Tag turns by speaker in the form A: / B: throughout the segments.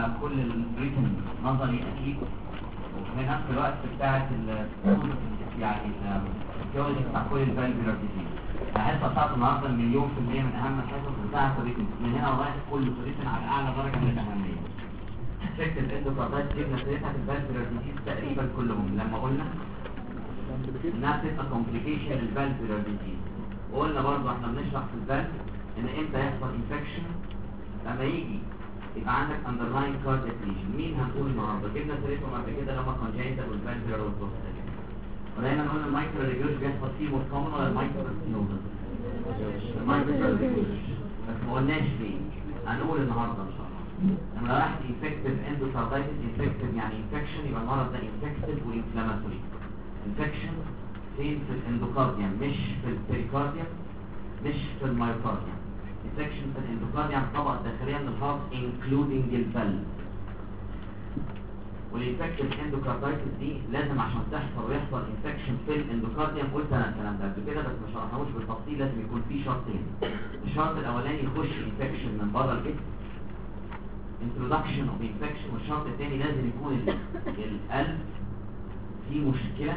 A: عن كل الريتم نظري اكيد، وفي نفس الوقت بتاعت يعني الجيولوجي بتاع كل الفالفولار ديزيز. الحصه بتاعت النهارده مليون في المية من اهم الحصص بتاعت الريتم، من هنا لغايه كل الريتم على اعلى درجه من الاهميه. شكل الاندوكاردايت جبنا سيرتها في الفالفولار ديزيز تقريبا كلهم لما قلنا انها بتبقى كومبليكيشن للفالفولار ديزيز، وقلنا برضه احنا بنشرح في الفالف ان امتى يحصل انفكشن لما يجي يبقى عندك underlying cardiac lesion. مين هنقول النهارده؟ جبنا سيرتهم قبل كده لما congenital والفالفولار والبروستاتيك، ودايما قلنا المايكرو ريجيوش بيحصل فيه موت كومن ولا المايكرو ستينوزس؟ المايكرو ريجيوش. بس ما قلناش ليه، هنقول النهارده ان شاء الله. لما راح infective endocarditis infective يعني infection، يبقى المرض ده infective وinflammatory. infection فين؟ في الاندوكارديوم، مش في البريكارديوم، مش في المايوكارديوم. infection في الاندوكارديوم الطبقه الداخليه من الهارت including الفالف. والانفكتيف اندوكاردايتس دي لازم عشان تحصل ويحصل انفكشن في الاندوكارديوم، قلت انا الكلام ده قبل كده بس ما شرحناهوش بالتفصيل. لازم يكون في شرطين. الشرط الاولاني يخش انفكشن من بره الجسم introduction of infection، والشرط الثاني لازم يكون القلب فيه مشكله.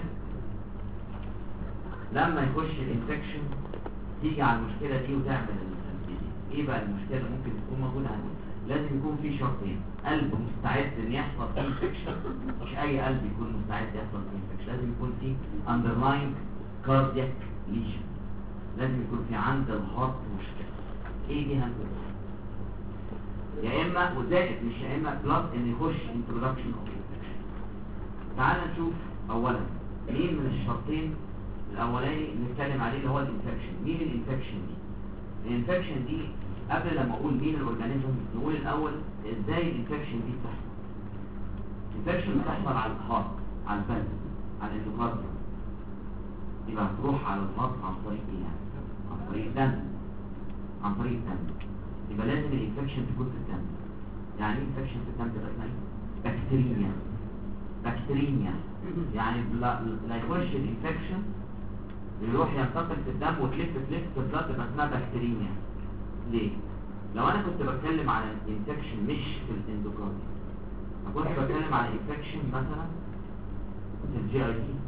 A: لما يخش الانفكشن تيجي على المشكله دي وتعمل ايه بقى المشكله اللي ممكن تكون موجوده عندنا؟ لازم يكون في شرطين: قلب مستعد ان يحصل فيه انفكشن، مش اي قلب يكون مستعد يحصل فيه انفكشن، لازم يكون في underlying cardiac lesion، لازم يكون في عند الهارت مشكله. ايه دي هنقول يا اما وزائد مش يا اما بلس ان يخش introduction of infection. تعال نشوف اولا مين من الشرطين الاولاني نتكلم عليه اللي هو الانفكشن. مين الانفكشن دي؟ الانفكشن دي قبل لما اقول مين الاورجانيزم نقول الاول ازاي الانفكشن دي بتحصل. الانفكشن بتحصل على الهارت، على الفالف، على الاندوكارديوم. يبقى هتروح على الهارت عن طريق ايه يعني؟ عن طريق الدم. عن طريق الدم. يبقى لازم الانفكشن تكون في الدم. يعني ايه انفكشن في الدم؟ تبقى اسمها بكتيريا. بكتيريا يعني لا يخش الانفكشن يروح ينتقل في الدم وتلف في البلاد تبقى اسمها بكتيريا. ليه؟ لو انا كنت بتكلم على الانفكشن مش في الاندوكارديوم، كنت بتكلم على انفكشن مثلا في الجي اي تي،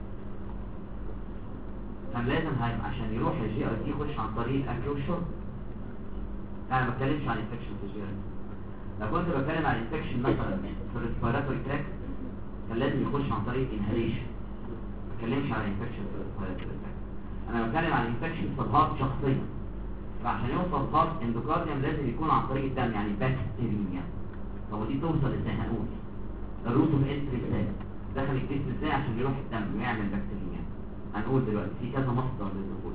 A: كان لازم عشان يروح الجي اي تي يخش عن طريق الاكل والشرب. انا ما بتكلمش عن انفكشن في الجي اي تي. لو كنت بتكلم عن انفكشن مثلا في الريسبيراتوري تراكت كان لازم يخش عن طريق انهاليشن. ما بتكلمش على انفكشن في الريسبيراتوري تراكت، انا بتكلم عن انفكشن في الهارت شخصيا. فعشان يوصل هارت اندوكارديوم لازم يكون عن طريق الدم، يعني بكتيريا. طب ودي توصل ازاي؟ هنقول الروت اوف انتري ازاي دخل الجسم ازاي عشان يروح الدم ويعمل بكتيريا. هنقول دلوقتي في كذا مصدر للدخول.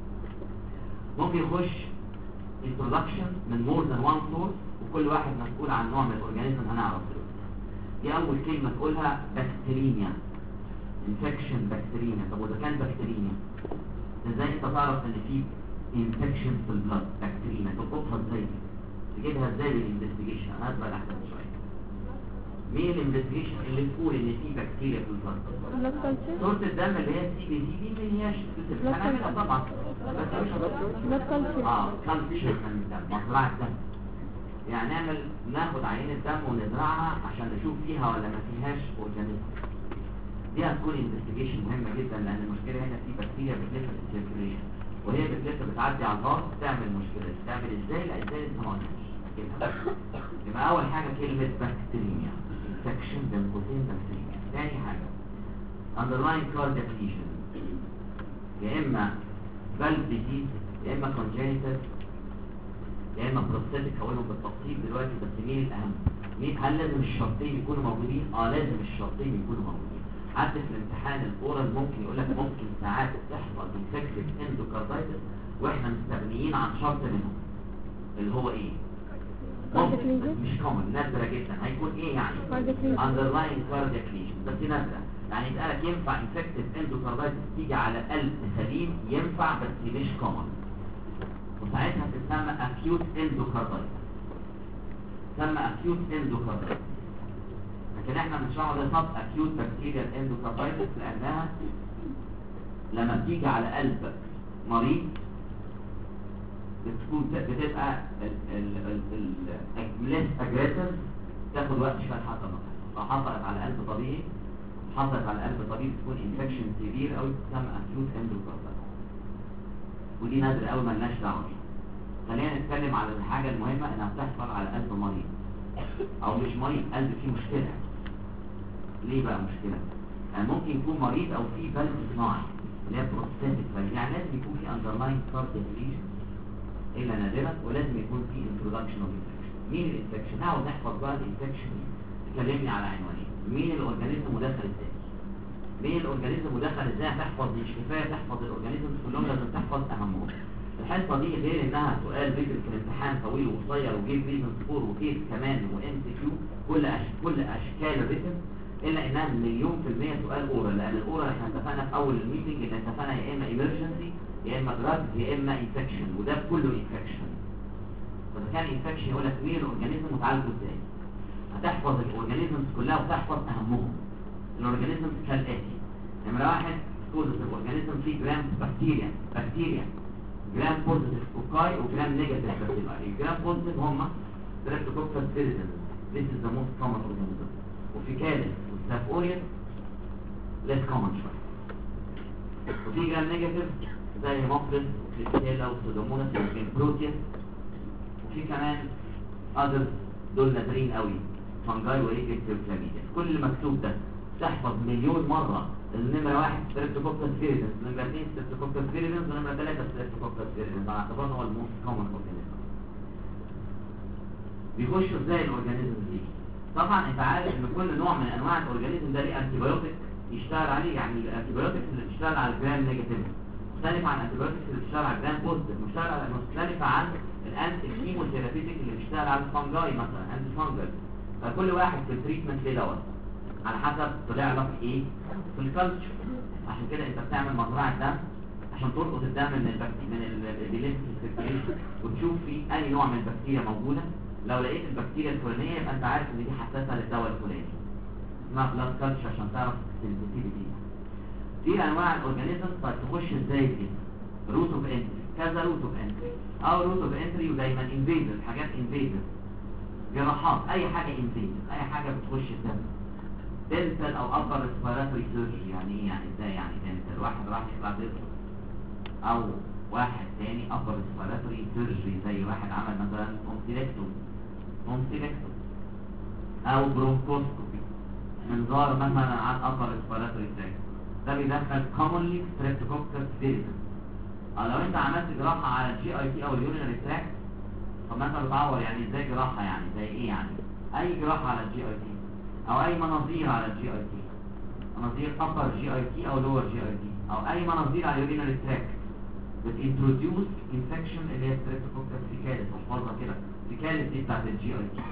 A: ممكن يخش انترودكشن من مور ذان وان سورس، وكل واحد مسؤول عن نوع من الاورجانيزم هنعرف دلوقتي. دي اول كلمه تقولها بكتيريا، انفكشن بكتيريا. طب وده كان بكتيريا ازاي انت تعرف ان في انفكشن في البلد بكتيريا؟ تلقطها ازاي؟ تجيبها ازاي بالانفستيجيشن؟ هنسبق الاحداث شويه. مين الانفستيجيشن اللي تقول ان في بكتيريا في البلد؟ صوره الدم اللي هي سي بي سي دي ما هياش هنعملها طبعا بس مش كالتشر من الدم، مزرعه دم. يعني ناخد عينه دم ونزرعها عشان نشوف فيها ولا ما فيهاش اورجانيزم. دي هتكون انفستيجيشن مهمه جدا، لان المشكله هنا في بكتيريا بتلف في السيركيوليشن، وهي بتلف بتعدي على الهارت تعمل مشكله. تعمل ازاي؟ لا ازاي انت ما قلناش. يبقى اول حاجه كلمه بكتيريا، انفكشن بين قوسين بكتيريا. ثاني حاجه underlying cardiac lesion، يا اما valve disease يا اما congenital يا اما prosthetic. هقولهم بالتفصيل دلوقتي بس مين الاهم؟ مين؟ هل لازم الشرطين يكونوا موجودين؟ لازم الشرطين يكونوا موجودين. حتى في الامتحان الاورال ممكن يقول لك ممكن ساعات تحصل انفكتيف اندوكاردايتس واحنا مستغنيين عن شرط منهم اللي هو ايه؟ ممكن مش كومن، نادره جدا. هيكون ايه يعني؟ underlying cardiac lesion، بس نادره. يعني يسألك ينفع انفكتيف اندوكاردايتس تيجي على قلب سليم؟ ينفع بس مش كومن، وساعتها تسمى acute endocarditis. تسمى acute endocarditis. لكن احنا بنشرحه ده صف acute bacterial endocarditis لانها لما بتيجي على قلب مريض بتبقى less aggressive تاخد وقت شويه لحد ما تحصل. لو حصلت على قلب طبيعي تكون انفكشن سيفير او تسمى اكيوت اندوكاردايتس، ودي نادر قوي مالناش دعوه بيها. خلينا نتكلم على الحاجه المهمه انها بتحصل على قلب مريض او مش مريض، قلب فيه مشكله. ليه بقى مشكله؟ يعني ممكن يكون مريض او فيه فالف صناعي اللي هي بروستاتيك فالف، يعني لازم يكون في اندرلاين كاردياك ليجن الا نادرا، ولازم يكون في انترودكشن اوف انفكشن. مين الانفكشن؟ نقعد نحفظ بقى الانفكشن. تكلمني على عنوانين: مين الاورجانيزم ودخل ازاي؟ مين الاورجانيزم ودخل ازاي؟ هتحفظ، مش كفايه تحفظ الاورجانيزم كلهم، لازم تحفظ اهمهم. الحصه دي غير انها سؤال ذكر في الامتحان طويل وقصير وجيب ريزن سكور وكيس كمان وام سي كيو، كل اشكال الريتم، الا انها مليون في المية سؤال اورال، لان الاورال احنا اتفقنا في اول الميتنج ان اتفقنا يا اما ايمرجنسي يا اما دراج يا اما انفكشن، وده كله انفكشن. فاذا كان انفكشن يقول لك مين الاورجانيزم وتعالجه ازاي. هتحفظ الاورجانيزمز كلها وتحفظ اهمهم. الاورجانيزمز كالاتي: نمره واحد كوزز الاورجانيزم في جرام بكتيريا جرام بوزيتيف كوكاي وجرام نيجاتيف بكتيريا. الجرام بوزيتيف هم ستريبتوكوكس فيريدنس، this is the most common organism، وفيكاليس وستاف اوريوس less common شويه. وفي جرام نيجاتيف زي هيموفيلس وكليبسيلا وسودوموناس وبروتيوس، وفي كمان others دول نادرين قوي، فانجاي وريكتيف كلاميديا. كل اللي مكتوب ده تحفظ مليون مره. النمره واحد ستريبتوكوكس فيريدنس، نمره اثنين ستريبتوكوكس فيريدنس، ونمره ثلاثه ستريبتوكوكس فيريدنس، على اعتبار هو الموست كومن اورجانيزم. بيخشوا ازاي الاورجانيزم دي؟ طبعا انت عارف ان كل نوع من انواع الاورجانيزم ده ليه انتي بايوتيك يشتغل عليه، يعني الانتي بايوتكس اللي بتشتغل على الجرام نيجاتيف مختلفه عن الانتي بايوتكس اللي بتشتغل على الجرام بوزيتيف، مختلفه عن الانتي كيموثيرابيوتيك اللي بيشتغل على الفانجاي مثلا انتي فانجل. فكل واحد في التريتمنت ليه دوت على حسب طلع لك ايه في الكالتشر. عشان كده انت بتعمل مزرعه دم عشان تلقط الدم من البكتيريا وتشوف في اي نوع من البكتيريا موجوده. لو لقيت البكتيريا الفلانيه يبقى انت عارف ان دي حساسه للدواء الفلاني، اسمها بلاد كالتشر عشان تعرف السنسيتيفيتي. دي انواع الاورجانيزم. طيب تخش ازاي دي؟ روت اوف انتري، كذا روت اوف انتري او روت اوف انتري، ودايما انفيزر، حاجات انفيزر، جراحات، اي حاجه انفيزر، اي حاجه بتخش الدم. دنتال او ابر ريسبيراتوري سيرجري، يعني ايه؟ يعني ازاي يعني دنتال؟ واحد راح يطلع ضرس، او واحد تاني ابر ريسبيراتوري سيرجري زي واحد عمل مثلا مونسيلكتوم او برونكوسكوبي، منظار مثلا عن ابر ريسبيراتوري تراكت، ده بيدخل كومونلي ستريبتوكوكس فيريدنس. او لو انت عملت جراحه على الجي اي تي او اليورينري تراكت، طب ما انت بتعور، يعني ازاي جراحه؟ يعني زي ايه يعني؟ اي جراحه على الجي اي تي او اي مناظير على الجي اي تي، مناظير ابر جي اي تي او لور جي اي تي، او اي مناظير على اليورينري تراكت بتintroduce infection اللي هي ستريبتوكوكس فيكاليس. واحفظها كده، فيكاليس دي بتاعت الجي اي تي.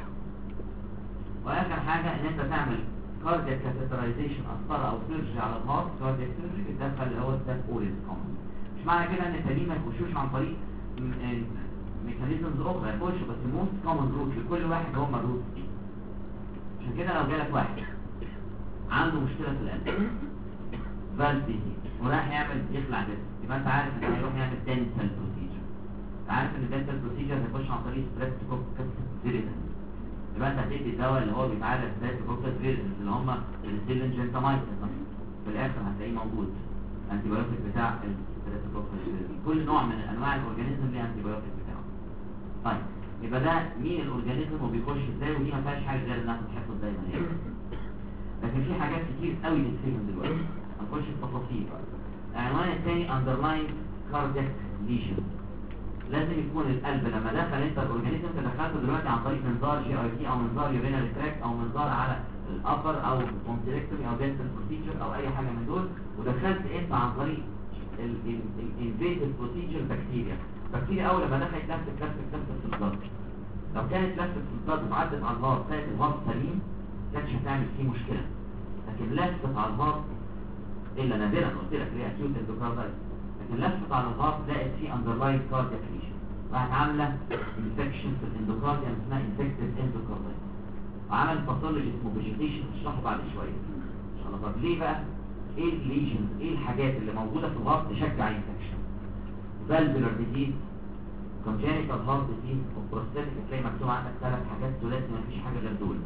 A: واخر حاجه ان انت تعمل كاردياك كاتيترايزيشن، قسطره او سيرجري على الهارت، كاردياك سيرجري بتدخل اللي هو ستاف اوريوس كومن. مش معنى كده ان التانيين ما يخشوش عن طريق ميكانيزمز اخرى، يخشوا، بس موست كومن روت لكل واحد هم الروت دي. عشان كده لو جالك واحد عنده مشكله في القلب فالف ديزيز وراح يخلع ديسك، يبقى انت عارف ان هيروح يعمل دنتال بروسيجر. انت عارف ان الدنتال بروسيجر هيخش عن طريق ستريبتوكوكس فيريدنس، يبقى انت هتدي الدواء اللي هو بيتعالج ستريبتوكوكس فيريدنس اللي هم السيلين جنتامايسين مثلا، في الاخر هتلاقيه موجود انتي بايوتيك بتاع الستريبتوكوكس فيريدنس. كل نوع من انواع الاورجانيزم ليه انتي بايوتيك بتاعه. طيب يبقى ده مين الاورجانيزم وبيخش ازاي، ودي ما فيهاش حاجه غير انها تتحفظ زي ما هي. لكن في حاجات كتير قوي نتفهم دلوقتي، هنخش في تفاصيل. العنوان الثاني underlying cardiac lesion. لازم يكون القلب لما دخل انت الاورجانيزم انت دخلته دلوقتي عن طريق منظار جي اي تي او منظار يورينري تراكت او منظار على الابر او كونتراكتومي او دنتال بروسيجر او اي حاجه من دول، ودخلت انت عن طريق الانفيتيف بروسيجر بكتيريا اول لما دخلت لفت في الضغط. لو كانت لفت في الضغط وعدت على الهارت كانت الهارت سليم كانتش هتعمل فيه مشكله، لكن لفت على الهارت الا نادرا قلت لك ليه اكيوت اندوكاردايتس، لكن لفت على الهارت لقت فيه اندرلاين كاردياك ليشن، راحت عامله انفكشن في الاندوكارديوم اسمها انفكتيف اندوكاردايتس، وعمل باثولوجي اسمه فيجيتيشن هشرحه بعد شويه ان شاء الله. طب ليه بقى؟ ايه الليجنز، ايه الحاجات اللي موجوده في الهارت تشجع انفكشن؟ فالفولار ديزيز، كونجينيتال هارت ديزيز، وبروستاتيك. هتلاقي مكتوب عندك 3 حاجات ثلاثي، مفيش حاجه غير دول.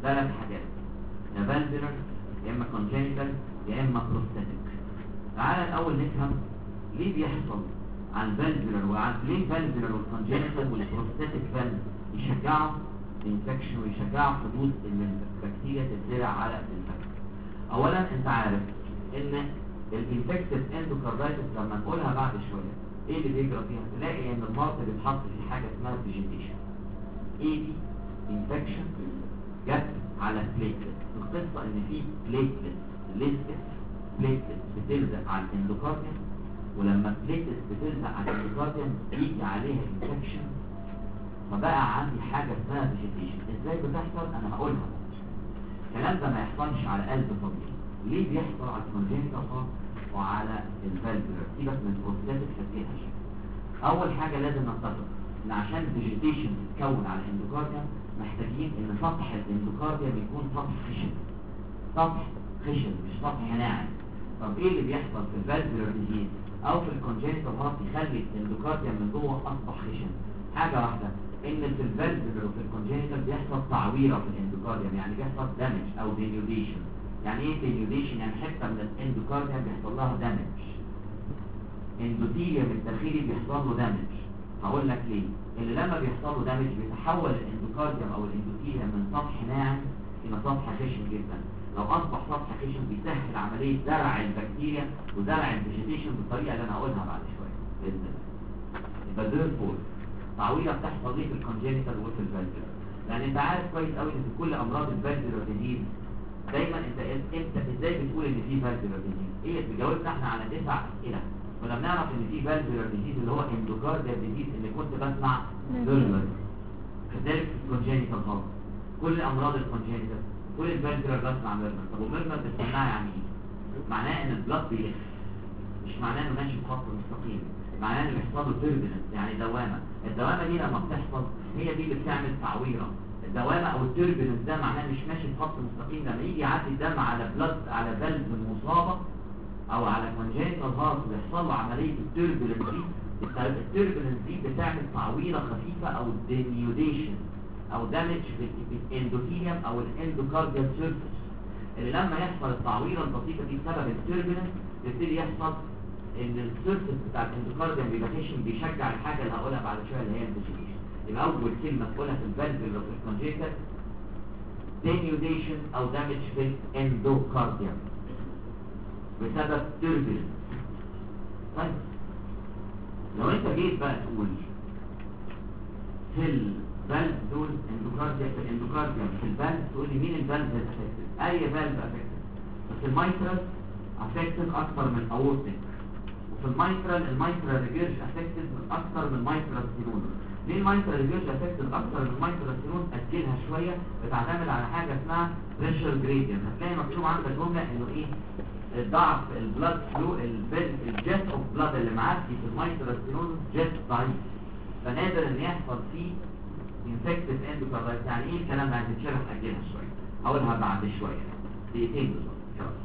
A: ثلاث حاجات، يا فالفولار يا اما كونجينيتال يا اما بروستاتيك. تعالى الاول نفهم ليه بيحصل على الفالفولار ليه الفالفولار والكونجينيتال والبروستاتيك فالف يشجعوا الانفكشن ويشجعوا حدوث ان البكتيريا تتزرع على الانفكشن. اولا انت عارف ان الانفكتيف اندوكاردايتس لما نقولها بعد شويه ايه اللي بيجرى فيها؟ تلاقي ان المرض بيتحط في حاجه اسمها فيجيتيشن. ايه دي؟ انفكشن جت على بليتلت. القصه ان في بليتلت ليست بليتلت بتلزق على الاندوكارديوم، ولما بليتلت بتلزق على الاندوكارديوم يجي عليها انفكشن، فبقى عندي حاجه اسمها فيجيتيشن. ازاي بتحصل؟ انا هقولها. الكلام ده ما يحصلش على قلب طبيعي. ليه بيحصل على الكونجنتال وعلى الفالفولار؟ سيبك من البروستاتيك هتجيلها. اول حاجه لازم نتفق ان عشان الفيجيتيشن تتكون على الاندوكارديوم محتاجين ان سطح الاندوكارديوم يكون سطح خشن. سطح خشن مش سطح ناعم. طب ايه اللي بيحصل في الفالفولار ديزيز او في الكونجنتال هارت يخلي الاندوكارديوم من جوه اصبح خشن؟ حاجه واحده، ان في الفالفولار وفي الكونجنتال بيحصل تعويره في الاندوكارديوم، يعني بيحصل دامج او دينيوديشن. يعني ايه دينيوديشن؟ يعني حته من الاندوكارديوم بيحصل لها دامج. اندوثيليوم الداخلي بيحصل له دامج. هقول لك ليه. اللي لما بيحصل له دامج بيتحول الاندوكارديوم او الاندوثيليوم من سطح ناعم الى سطح خشن جدا. لو اصبح سطح خشن بيسهل عمليه زرع البكتيريا وزرع الفيجيتيشن بالطريقه اللي انا هقولها بعد شويه باذن الله. يبقى دول فول تعويره بتحصل ليه في الكونجنتال وفي الفالفولار. لان انت عارف كويس قوي ان في كل امراض الفالفولار ديزيز دايما انت ازاي بتقول ان في فالفولار ديزيز؟ ايه بتجاوبنا احنا على 9 اسئله. كنا بنعرف ان في فالفولار ديزيز اللي هو اندوكارديال ديزيز اللي كنت بسمع فيرمر. كذلك في الكونجنتال هارت كل امراض الكونجنتال كل الفالفولار بسمع فيرمر. طب وفيرمر بتسمعها يعني ايه؟ معناه ان البلاد بيلف، مش معناه انه ماشي بخط مستقيم، معناه ان بيحصل له تيربيلنس يعني دوامه. الدوامه دي لما بتحصل هي دي اللي بتعمل تعويره. الدوامه او التيربيلنس ده معناه مش ماشي بخط مستقيم. لما يجي يعدي الدم على بلاد على فالف مصابه او على كونجنتال هارت ويحصل له عمليه التيربيلنس دي، التيربيلنس دي بتعمل تعويره خفيفه او دينيوديشن او دامج في الاندوثيليوم او الاندوكارديال سيرفيس، اللي لما يحصل التعويره البسيطه دي بسبب التيربيلنس يبتدي يحصل ان السيرفيس بتاع الاندوكارديوم بيبقى بيشجع الحاجه اللي هقولها بعد شويه اللي هي الفيجيتيشن. يبقى اول كلمه تقولها في الفالفولار وفي الكونجنتال دينيوديشن او دامج في الاندوكارديوم بسبب تيربيلنس. طيب لو انت جيت بقى تقول في الفالف دول اندوكارديوم في الاندوكارديوم في الفالف، تقول لي مين الفالف افكتد؟ اي فالف افكتد، بس المايترال افكتد اكتر من الاورتيك، وفي المايترال ريجيرج افكتد اكتر من المايترال ستينوز. ليه المايترال ريجيرج افكتد اكتر من المايترال ستينوز؟ اجلها شويه. بتعتمد على حاجه اسمها بريشر جريدينت. هتلاقي مكتوب عندك جمله انه ايه؟ ضعف البلاد فلو الجيت اوف بلاد اللي معدي في المايترال ستينوز جيت ضعيف، فنادر ان يحصل فيه انفكتيف اندوكاردايتس. يعني ايه الكلام ده؟ هتتشرح اجلها شويه، هقولها بعد شويه دقيقتين بالظبط.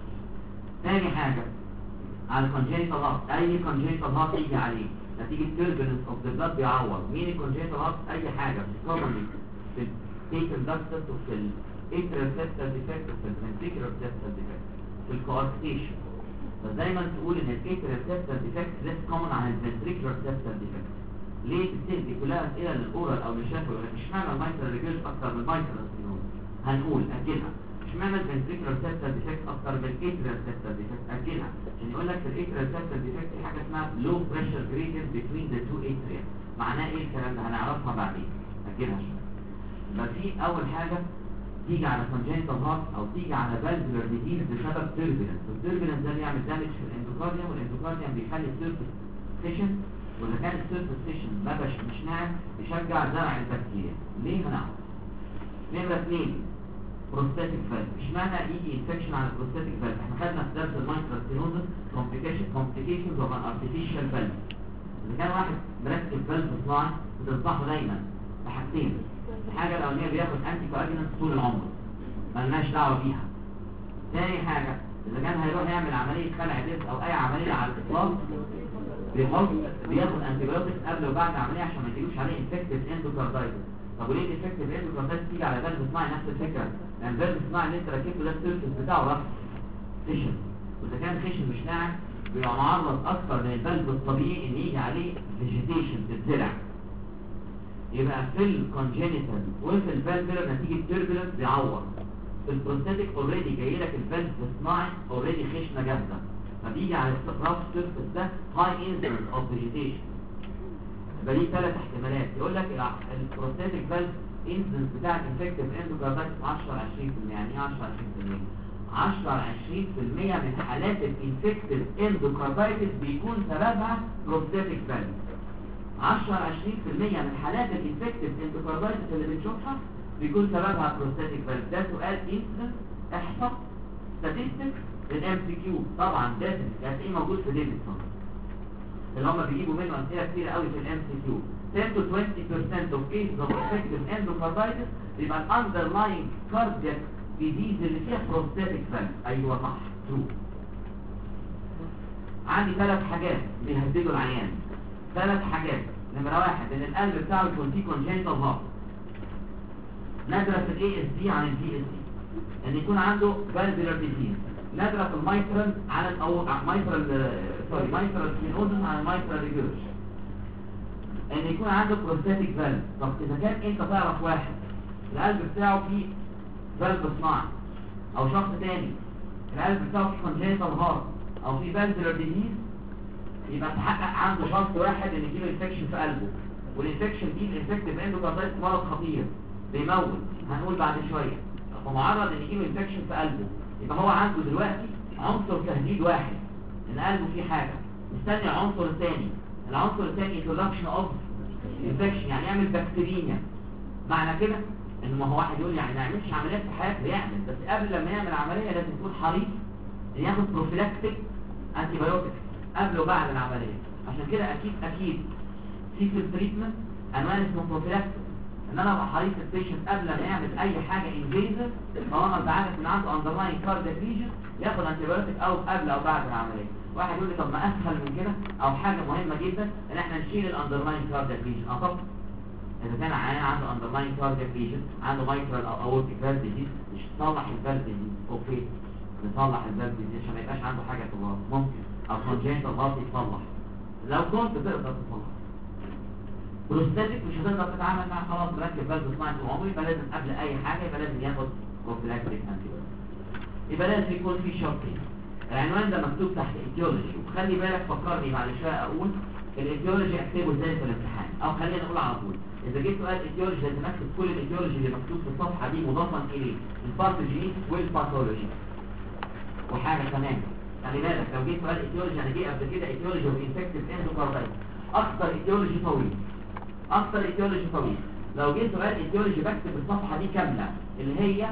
A: ثاني حاجه على الكونجنتال هارت، اي كونجنتال هارت يجي عليه نتيجه تيربيلنس اوف ذا بلاد بيعوض مين الكونجنتال هارت؟ اي حاجه بتكون في التيكن داكتس وفي الاتريال سيبتال ديفكت وفي الفنتريكولار سيبتال ديفكت في الكواركتيشن. فدايما تقول ان الاتريال سيبتال ديفكت ليس كومن عن الفنتريكولار سيبتال ديفكت. ليه؟ بتدي كلها اسئله للاورال او للشفوي يقول لك اشمعنى المايترال ريجيرج اكتر من المايترال ستينوز؟ هنقول اجلها. اشمعنى الفنتريكولار سيبتال ديفكت اكتر من الاتريال سيبتال ديفكت؟ اجلها. عشان يقول لك في الاتريال سيبتال ديفكت في حاجه اسمها لو بريشر جريدينت بين ذا تو اتريا. معناه ايه الكلام ده؟ هنعرفها بعدين. اجلها شويه. يبقى في اول حاجه تيجي على كونجنتال هارت او تيجي على فالفولار ديزيز بسبب تيربيلنس، والتيربيلنس ده بيعمل دامج في الاندوكارديوم، والاندوكارديوم بيخلي السيرفيس خشن، واذا كان السيرفيس خشن ما بقاش مش ناعم بيشجع زرع البكتيريا. ليه؟ هنعرف. نمره 2 بروستاتيك فالف. اشمعنى يجي انفكشن على البروستاتيك فالف؟ احنا خدنا في درس المايترال ستينوزس كومبليكيشنز اوف ان ارتفيشال فالف. اذا كان واحد مركب فالف صناعي بتنصحه دايما بحاجتين. الحاجه الاولانيه بياخد انتي كواجولانت طول العمر مالناش دعوه بيها. ثاني حاجه اذا كان هيروح يعمل عمليه خلع ضرس او اي عمليه على الاطلاق بياخد انتي بايوتكس قبل وبعد العمليه عشان ما يجيلوش عليه انفكتيف اندوكاردايتس. طب وليه الافكتيف اندوكاردايتس تيجي على فالف صناعي؟ نفس الفكره، لان الفالف الصناعي اللي انت ركبته ده السيرفس بتاعه رف خشن، واذا كان خشن مش ناعم بيبقى معرض اكتر من الفالف الطبيعي ان يجي عليه فيجيتيشن تتزرع. يبقى في الكونجينيتال وفي الفالفولار نتيجه تيربولنس بيعور. في البروستاتيك اوريدي جاي لك الفالف الصناعي اوريدي خشنه جامده، فبيجي على الراف سيرفس ده هاي انسيدنس اوف فيجيتيشن. يبقى ليه ثلاث احتمالات، يقول لك البروستاتيك فالف انسيدنس بتاع الانفكتيف اندوكاردايتس 10-20%. يعني ايه 10-20%؟ 10-20% من حالات الانفكتيف اندوكاردايتس بيكون سببها بروستاتيك فالف. 10-20% من حالات الانفكتيف اندوكاردايتس اللي بنشوفها بيكون سببها بروستاتيك فالف. ده سؤال انسيدنس احصاء statistics للام سي كيو، طبعا ده هتلاقيه موجود في ديفيدسون اللي هم بيجيبوا منه اسئله كتير قوي في الام سي كيو. 10-20% of cases of infective endocarditis يبقى الاندرلاين كاردياك ديزيز اللي فيها بروستاتيك فالف. ايوه صح ترو. عندي ثلاث حاجات بيهددوا العيان، ثلاث حاجات. نمره واحد ان القلب بتاعه يكون فيه كونجنتال هارت، نادره في الاي اس دي عن البي اس دي، ان يكون عنده فالفولار ديزيز، نادره في المايترال عن مايترال سينوزس عن المايترال ريجورش، ان يكون عنده بروستاتيك فالف. طب اذا كان انت تعرف واحد القلب بتاعه فيه فالف صناعي، او شخص تاني القلب بتاعه فيه كونجنتال هارت او فيه فالفولار ديزيز، يبقى تحقق عنده شخص واحد ان يجيله انفكشن في قلبه، والانفكشن دي الانفكتيف اندوكاردايتس مرض خطير بيموت، هنقول بعد شويه، فمعرض ان يجيله انفكشن في قلبه. يبقى هو عنده دلوقتي عنصر تهديد واحد ان قلبه فيه حاجه، مستني عنصر ثاني. العنصر الثاني انترودكشن اوف انفكشن، يعني يعمل بكتيريا. معنى كده ان ما هو واحد يقول يعني ما يعملش عمليات في حياته، يعمل، بس قبل لما يعمل عمليه لازم يكون حريص ان ياخد بروفيلاكتيك انتي بايوتكس قبل وبعد العمليه. عشان كده اكيد في التريتمنت انواع اسمه بروفيلاكتيك، ان انا ابقى حريص البيشنت قبل ما يعمل اي حاجه انفيزيف طالما انت عارف ان عنده اندرلاين كاردياك ليجن ياخد انتي بايوتيك او قبل او بعد العمليه. واحد يقول لي طب ما اسهل من كده، او حاجه مهمه جدا ان احنا نشيل الاندرلاين كاردياك ليجن. طب اذا كان عيان عنده اندرلاين كاردياك ليجن، عنده مايترال او اورتيك فالف ديزيز، مش تصلح الفالف ديزيز، اوكي نصلح الفالف ديزيز عشان ما يبقاش عنده حاجه في الراس، ممكن، او كونجنتال هارت يتصلح لو كنت تقدر تصلح. بروستاتيك مش هتقدر تتعامل مع، خلاص مركب فالف صناعي طول عمره، يبقى لازم قبل اي حاجه يبقى لازم ياخد بروفيلاكتيك انتي بايوتيك. يبقى لازم يكون في شرطين. العنوان ده مكتوب تحت ايتيولوجي، وخلي بالك فكرني بعد شويه اقول الايتيولوجي اكتبه ازاي في الامتحان، او خلينا نقول على طول اذا جيت سؤال ايتيولوجي لازم اكتب كل الايتيولوجي اللي مكتوب في الصفحه دي مضافا اليه الباثوجينيس والباثولوجي. وحاجه كمان خلي بالك لو جيت سؤال ايتيولوجي، انا جه قبل كده ايتيولوجي وانفكتيف اندوكاردايتس، اكثر ايتيولوجي طويل، اكثر ايتيولوجي طويل. لو جيت سؤال ايتيولوجي بكتب الصفحه دي كامله اللي هي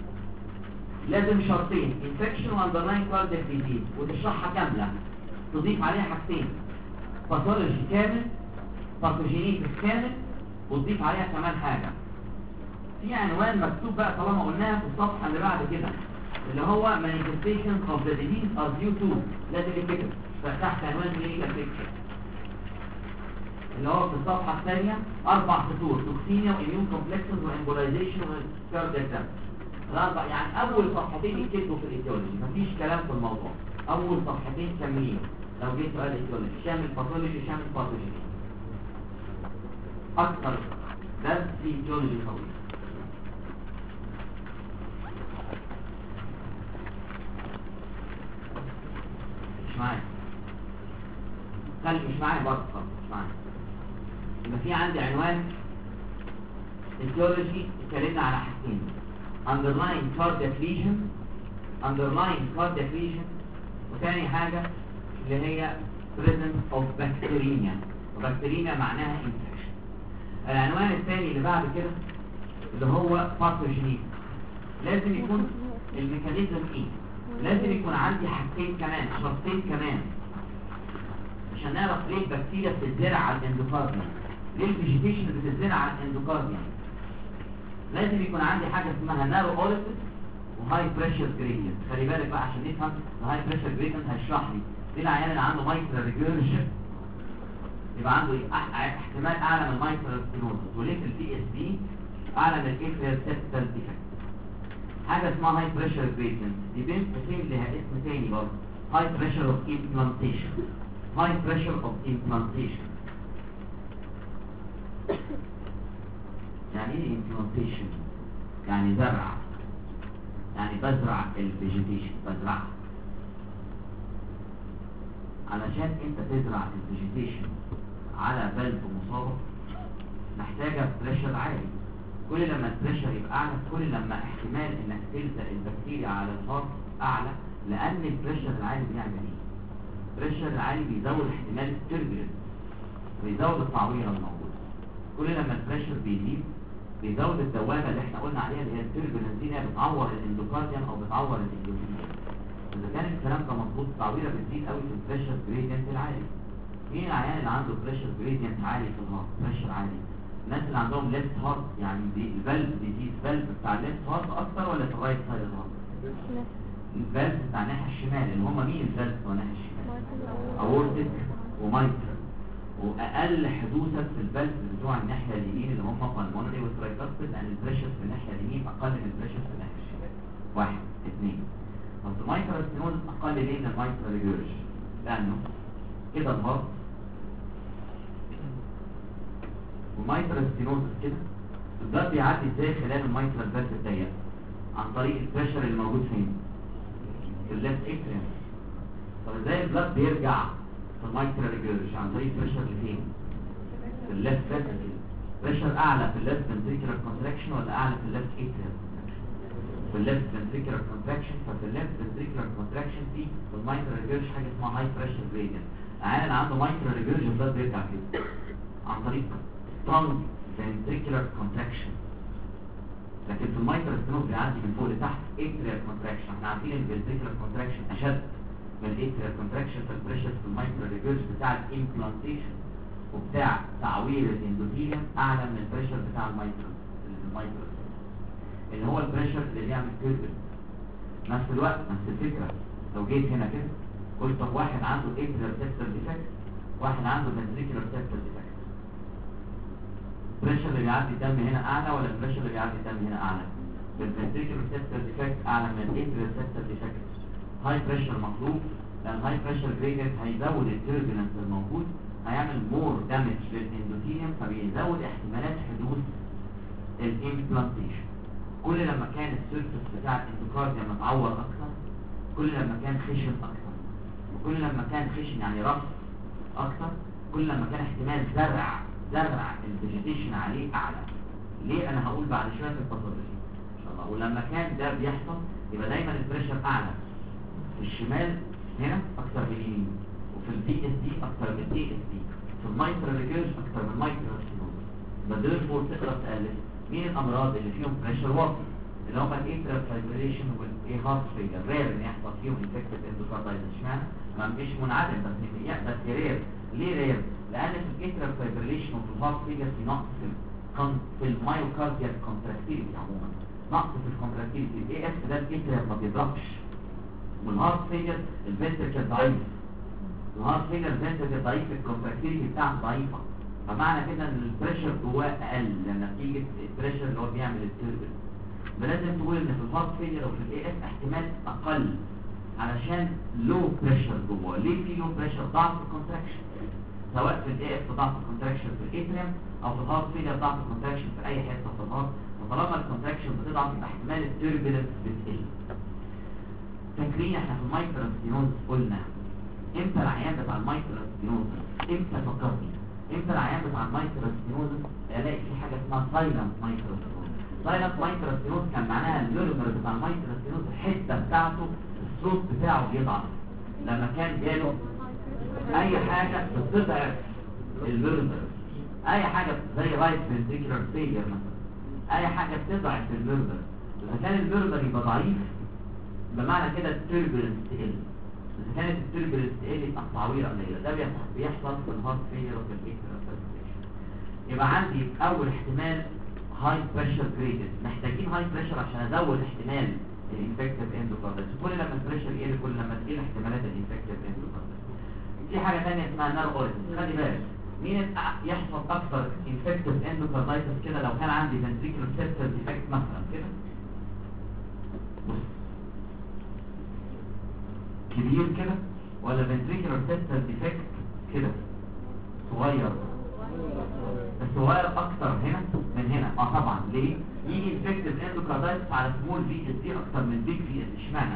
A: لازم شرطين، انفكشن واندرلاين كاردياك ديزيز، وتشرحها كامله، تضيف عليها حاجتين، باثولوجي كامل، باثوجينيتس كامل، وتضيف عليها كمان حاجه. في عنوان مكتوب بقى طالما قلناها في الصفحه اللي بعد كده اللي هو manifestations of the disease are due to، لازم يتكتب تحت عنوان clinical picture اللي هو في الصفحه الثانيه 4 سطور، توكسينيا واميون كومبلكسز وامبولايزيشن وكاردياك دامج. الاربع يعني اول صفحتين يتكتبوا في الايتيولوجي، مفيش كلام في الموضوع، اول صفحتين كاملين. لو جيت سؤال ايتيولوجي شامل باثولوجي شامل باثوجيني، اكثر درس في ايتيولوجي طويل. مش معايا، خلي مش معايا برضه، مش معايا. يبقى في عندي عنوان ايتيولوجي اتكلمنا على حاجتين، underlying cardiac lesion، underlying cardiac lesion، وثاني حاجة اللي هي presence of bacteremia، وبكتيريميا معناها infection. العنوان الثاني اللي بعد كده اللي هو pathogenesis، لازم يكون الميكانيزم ايه؟ لازم يكون عندي حاجتين كمان، شرطين كمان عشان نعرف ليه البكتيريا بتتزرع على الاندوكارديوم، ليه الفيجيتيشن بتتزرع على الاندوكارديوم. لازم يكون عندي حاجه اسمها نارو اوريفيس وهاي بريشر جريدينت. خلي بالك بقى عشان نفهم الهاي بريشر جريدينت هيشرح لي ليه العيان اللي عنده مايترال ريجورج يبقى عنده ايه؟ احتمال اعلى من المايترال ستينوزس. وليه في البي اس بي اعلى من الافريال سيبتال ديفكت؟ حاجه اسمها هاي بريشر جريدينت، دي بين قوسين لها اسم تاني برضه، هاي بريشر اوف امبلانتيشن. هاي بريشر اوف امبلانتيشن يعني ايه امبلانتيشن؟ يعني زرع، يعني بزرع الفيجيتيشن، بزرعها. علشان انت تزرع الفيجيتيشن على بلد مصابة محتاجة بريشر عالي. كل لما البريشر يبقى اعلى كل لما احتمال انك تلزق البكتيريا على الهارت اعلى، لان البريشر العالي بيعمل ايه؟ البريشر العالي بيزود احتمال التربيلنس، بيزود التعويره الموجوده. كل لما البريشر بيزيد بيزود الدوامه اللي احنا قلنا عليها اللي هي التربيلنس دي، اللي بتعور الاندوكارديوم او بتعور الاندوثيليوم. اذا كان الكلام ده مظبوط التعويره بتزيد قوي في البريشر جريدينت العالي. مين العيان اللي عنده بريشر جريدينت عالي في الهارت؟ بريشر عالي. الناس اللي عندهم ليفت هارت، يعني الفالف ديزيز، فالف بتاع الليفت هارت اكتر ولا في الرايت سايد الهارت؟ الفالف بتاع الناحيه الشمال، اللي هم مين الفالف بتاع الناحيه الشمال؟ اورتيك ومايترال. واقل حدوثا في الفالف بتوع الناحيه اليمين اللي هم بالمونري والترايكاسبيد، لان البريشر في الناحيه اليمين اقل من البريشر في الناحيه الشمال. 1 2. بس المايترال ستينوز اقل ليه من المايترال ريجيرش؟ لانه كده الهارت ومايترال ستينوزس كده البلاد بيعدي ازاي خلال المايترال فالف الضيق؟ عن طريق البريشر اللي موجود فين؟ في الليفت اتريوم. طب ازاي البلاد بيرجع في المايترال ريجيرش؟ عن طريق البريشر اللي فين؟ في الليفت فنتريكل. بريشر اعلى في الليفت فنتريكولار كونتراكشن ولا اعلى في الليفت اتريوم؟ في الليفت فنتريكولار كونتراكشن. ففي الليفت فنتريكولار كونتراكشن دي في المايترال ريجيرش حاجه اسمها هاي بريشر جريدينت. العيان اللي عنده مايترال ريجيرش البلاد بيرجع كده عن طريق strong ventricular contraction. لكن في المايترال ستينوز بيعدي من فوق لتحت atrial contraction. احنا عارفين ان الventricular contraction اشد من atrial contraction. فالبريشر في المايترال ريجيرش بتاع الامبلانتيشن وبتاع تعوير الاندوثيليوم اعلى من البريشر بتاع المايترال اللي هو البريشر اللي بيعمل تيربل. نفس الوقت نفس الفكره، لو جيت هنا كده قلت طب واحد عنده atrial septal defect، واحد عنده ventricular septal defect، البريشر اللي بيعدي الدم هنا اعلى ولا البريشر اللي بيعدي الدم هنا اعلى؟ الفنتريكولار سيبتال ديفكت اعلى من الاتريال سيبتال ديفكت. هاي بريشر مطلوب، لان هاي بريشر جريدينت هيزود التيربولنس الموجود، هيعمل مور دامج للاندوثيليوم، فبيزود احتمالات حدوث الامبلانتيشن. كل لما كان السيرفس بتاع الاندوكارديوم متعور اكثر، كل لما كان خشن اكثر، وكل لما كان خشن يعني رف اكثر، كل لما كان احتمال زرع الفيجيتيشن عليه اعلى. ليه؟ انا هقول بعد شويه في الباثولوجي ان شاء الله. ولما كان ده بيحصل يبقى دايما البريشر اعلى في الشمال هنا اكتر من اليمين، وفي البي اس دي اكتر من الاي اس دي، في المايترال ريجيرش اكتر من المايترال ستينوز. بدل فور تقدر تقلل مين الامراض اللي فيهم بريشر واطي، اللي هم الايترال فايبريشن والهارت فيلر. رير ان يحصل فيهم انفكتيف اندوكاردايتس. اشمعنى؟ ما مش منعدم بس رير. ليه رير؟ لان في الايترال فايبريشن وفي الهارت فيلر في نقص في المايوكارديال كونتراكتيليتي عموما، نقص في الكونتراكتيليتي. الاي اس ده الايترال ما بيضربش، والهارت فيلر الفنتركل ضعيف. الهارت فيلر الفنتركل ضعيف، الكونتراكتيليتي بتاعته ضعيفه، فمعنى كده ان البريشر جواه اقل لما بتيجي البريشر اللي هو بيعمل التيربل. فلازم تقول ان في الهارت فيلر وفي الاي اس احتمال اقل علشان لو بريشر جواه. ليه في لو بريشر؟ ضعف الكونتراكشن، سواء في الاي اس ضعف الكونتراكشن في الاتريم او في الهارت فيلر ضعف الكونتراكشن في اي حته في الهارت. فطالما الكونتراكشن بتضعف يبقى احتمال التيربلنس بتقل. فاكرين احنا في المايترال ستينوز قلنا امتى العيان بتاع المايترال ستينوز، امتى فكرني امتى العيان بتاع المايترال ستينوز الاقي في حاجه اسمها سايلنت مايترال ستينوز. سايلنت مايترال ستينوز كان معناها النيورمر بتاع المايترال ستينوز الحته بتاعته الصوت بتاعه بيضعف لما كان جاله اي حاجه بتضعف الميرمر، اي حاجه زي رايت فنتريكولار فيلير مثلا، اي حاجه بتضعف الميرمر. اذا كان الميرمر يبقى ضعيف بمعنى كده التيربلنس تقل. اذا كانت التيربلنس تقل يبقى التعويره قليله. ده بيحصل في الهارت فيلير وفي الايترال فايبريشن. يبقى عندي اول احتمال هاي بريشر جريدد، محتاجين هاي بريشر عشان ازود احتمال الانفكتيف اندوكاردايتس. كل لما البريشر يقل كل لما تقل احتمالات الانفكتيف اندوكاردايتس. في حاجه ثانيه اسمها نار اوريس. خلي بالك مين يحصل اكتر انفكتيف اندوكاردايتس كده لو كان عندي فنتريكولار سيستم ديفكت مثلا كده؟ بص كبير كده ولا فنتريكولار سيستم ديفكت كده صغير؟ الصغير اكتر هنا من هنا. طبعا ليه؟ يجي انفكتيف اندوكاردايتس على سمول في اس دي اكتر من بيج في اس. اشمعنى؟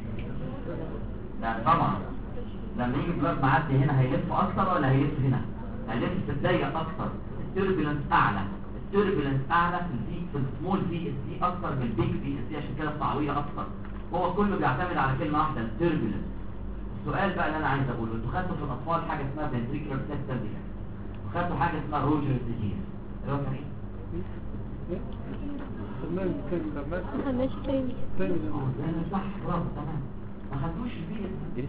A: لا طبعا لما يجي بلاد معدي هنا هيلف اكتر ولا هيلف هنا؟ هيلف تتضيق اكتر. التوربulence اعلى، التوربulence اعلى في السمول في اس دي اكتر من البيج في اس دي، عشان كده التعويضه اكتر. هو كله بيعتمد على كلمه واحده، التوربulence. السؤال بقى اللي انا عايز اقوله، انتوا خدتوا في الاطفال حاجه اسمها ventricular septal defect، وخدتوا حاجه اسمها روجرز ديزيز اللي هو كان ايه؟
B: ماشي تاني
A: ده صح برافو تمام. ما خدوش الفيل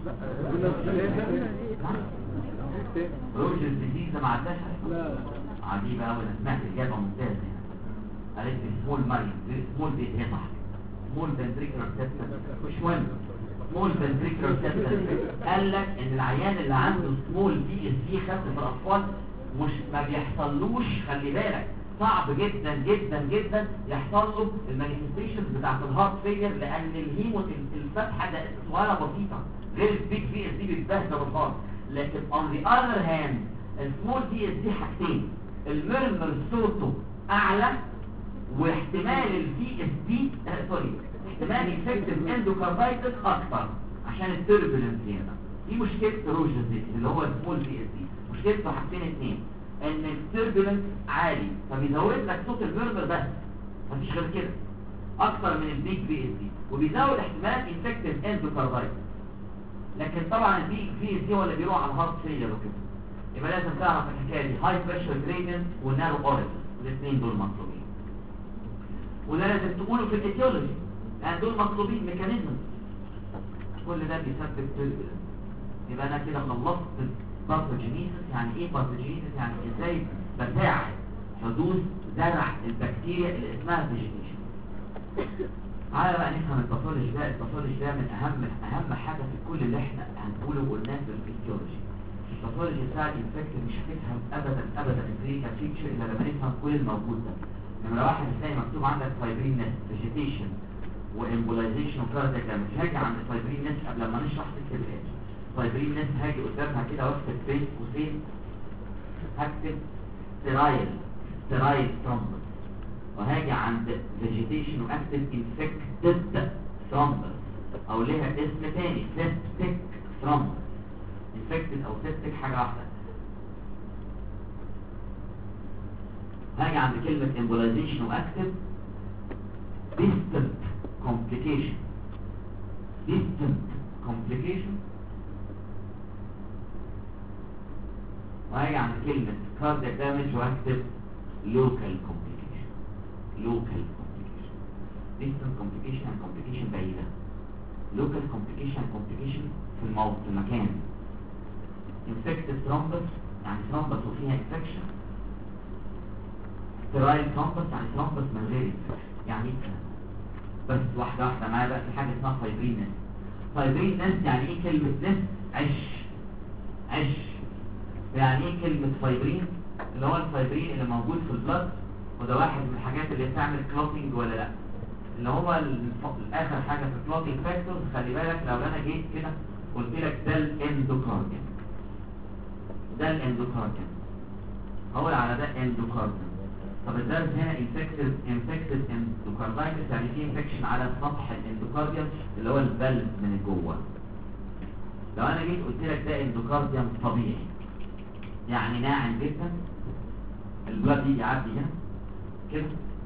A: روجرز ديزيز ما عداش عليها. عجيبه قوي، انا سمعت اجابه ممتازه هنا. قالت لي سمول ماريم سمول بي هي صح، سمول فنتريكولار سيستم مش مهم، سمول فنتريكولار سيستم. قال لك ان العيان اللي عنده سمول بي اس دي خف في الاطفال مش ما بيحصلوش، خلي بالك صعب جدا جدا جدا يحصل له المانيفستيشنز بتاعت الهارت فيلير، لان الهيمو الفتحه ده صغيره بسيطه، غير البيج في اس دي بيتبهدل الهارت. لكن on the other hand السمول بي اس دي حاجتين، الميرمر صوته اعلى، واحتمال البي اس دي سوري احتمال انفكتيف اندوكاردايتس اكتر عشان التوربulence هنا. دي مشكله روجرز دي اللي هو السمول بي اس دي، مشكلته حاجتين اتنين، ان التوربulence عالي فبيزود لك صوت الميرمر بس مفيش غير كده اكتر من البيج بي اس دي، وبيزود احتمال انفكتيف اندوكاردايتس. لكن طبعا البيج بي اس دي هو اللي بيروح على الهارت فيلير وكده. يبقى لازم تعرف الحكايه دي، هاي بريشر جريدينت والنارو اوريجن، الاثنين دول مطلوبين. وده لازم تقوله في الايتيولوجي لان دول مطلوبين ميكانيزم. كل ده بيسبب توربulence. يبقى انا كده خلصت باثوجينيسيس. يعني ايه باثوجينيسيس؟ يعني ازاي بساعد حدوث زرع البكتيريا اللي اسمها فيجيتيشن. تعالى بقى نفهم الباثولوجي ده. الباثولوجي ده من اهم حاجه في كل اللي احنا هنقوله وقلناه في الفيسيولوجي. الباثولوجي بتاع الانفكتيف مش هتفهم ابدا الكلينيكال فيتشر الا لما نفهم كل الموجود ده. نمره واحد هتلاقي مكتوب عندك فايبرين نست فيجيتيشن وامبولايزيشن وكاردياك دامج. هاجي عند فايبرين نست قبل ما نشرح تكتب ايه. فايبرين نست هاجي قدامها كده واكتب بين قوسين، هكتب سترايل ثرومبس، وهاجي عند فيجيتيشن واكتب انفكتد ثرومبس، او ليها اسم تاني سيستيك ثرومبس. انفكتد او سيستيك حاجه واحده. هاجي عند كلمه امبولايزيشن واكتب distant complication وهاجي عند كلمة cardiac damage واكتب local complication. distant complication and complication بعيدة. local complication and complication في المكان. infected thrombus يعني thrombus وفيها infection. sterile thrombus يعني thrombus من غير infection. يعني ايه الكلام؟ بس واحدة واحدة معايا بقى. في حاجة اسمها فايبرين نست. فايبرين نست يعني ايه كلمة نست؟ عش. يعني ايه كلمة فايبرين؟ اللي هو الفايبرين اللي موجود في البلد، وده واحد من الحاجات اللي بتعمل كلوتينج ولا لا، اللي هو اخر حاجة في الكلوتينج فاكتورز. خلي بالك لو انا جيت كده قلت لك ده الاندوكارديوم، هقول على ده اندوكارديوم. طب الدرس هنا انفكتد اندوكاردايتس يعني في انفكشن على سطح الاندوكارديوم اللي هو الفالف من جوه. لو انا جيت قلت لك ده اندوكارديوم طبيعي يعني ناعم جدا، البلاد يجي يعدي هنا كده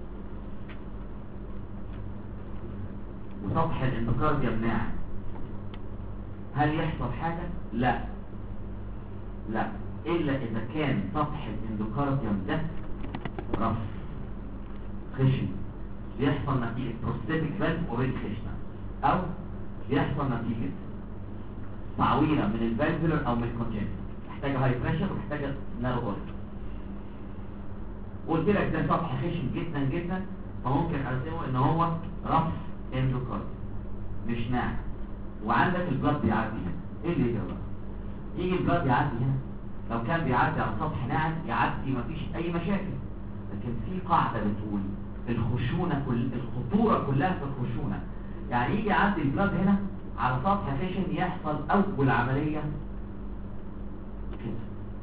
A: وسطح الاندوكارديوم ناعم، هل يحصل حاجة؟ لا الا اذا كان سطح الاندوكارديوم ده رف خشن بيحصل نتيجة بروستاتيك فالف اوريدي خشنة، او بيحصل نتيجة تعويرة من الفالفولر او من الكونجنتال محتاجة هاي بريشر ومحتاجة نارو اوريجن. قلت لك ده سطح خشن جدا جدا، فممكن ارسمه ان هو رف اندوكارديوم مش ناعم. وعندك البلاد بيعدي هنا، ايه اللي يجرى بقى؟ يجي البلاد يعدي هنا لو كان بيعدي على سطح ناعم يعدي مفيش اي مشاكل. لكن في قاعدة بتقول الخشونة الخطورة كلها في الخشونة. يعني يجي يعدي البلاد هنا على سطح خشن يحصل اول عملية كده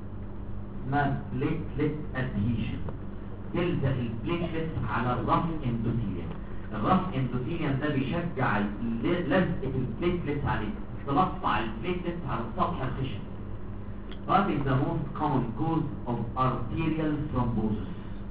A: اسمها بليتلت ادهيشن، تلزق البليتلت على الرف اندوثيليوم. الرف اندوثيليوم ده بيشجع لزقة البليتلت عليه، تلطع البليتلت على السطح الخشن. What is the most common cause of arterial thrombosis?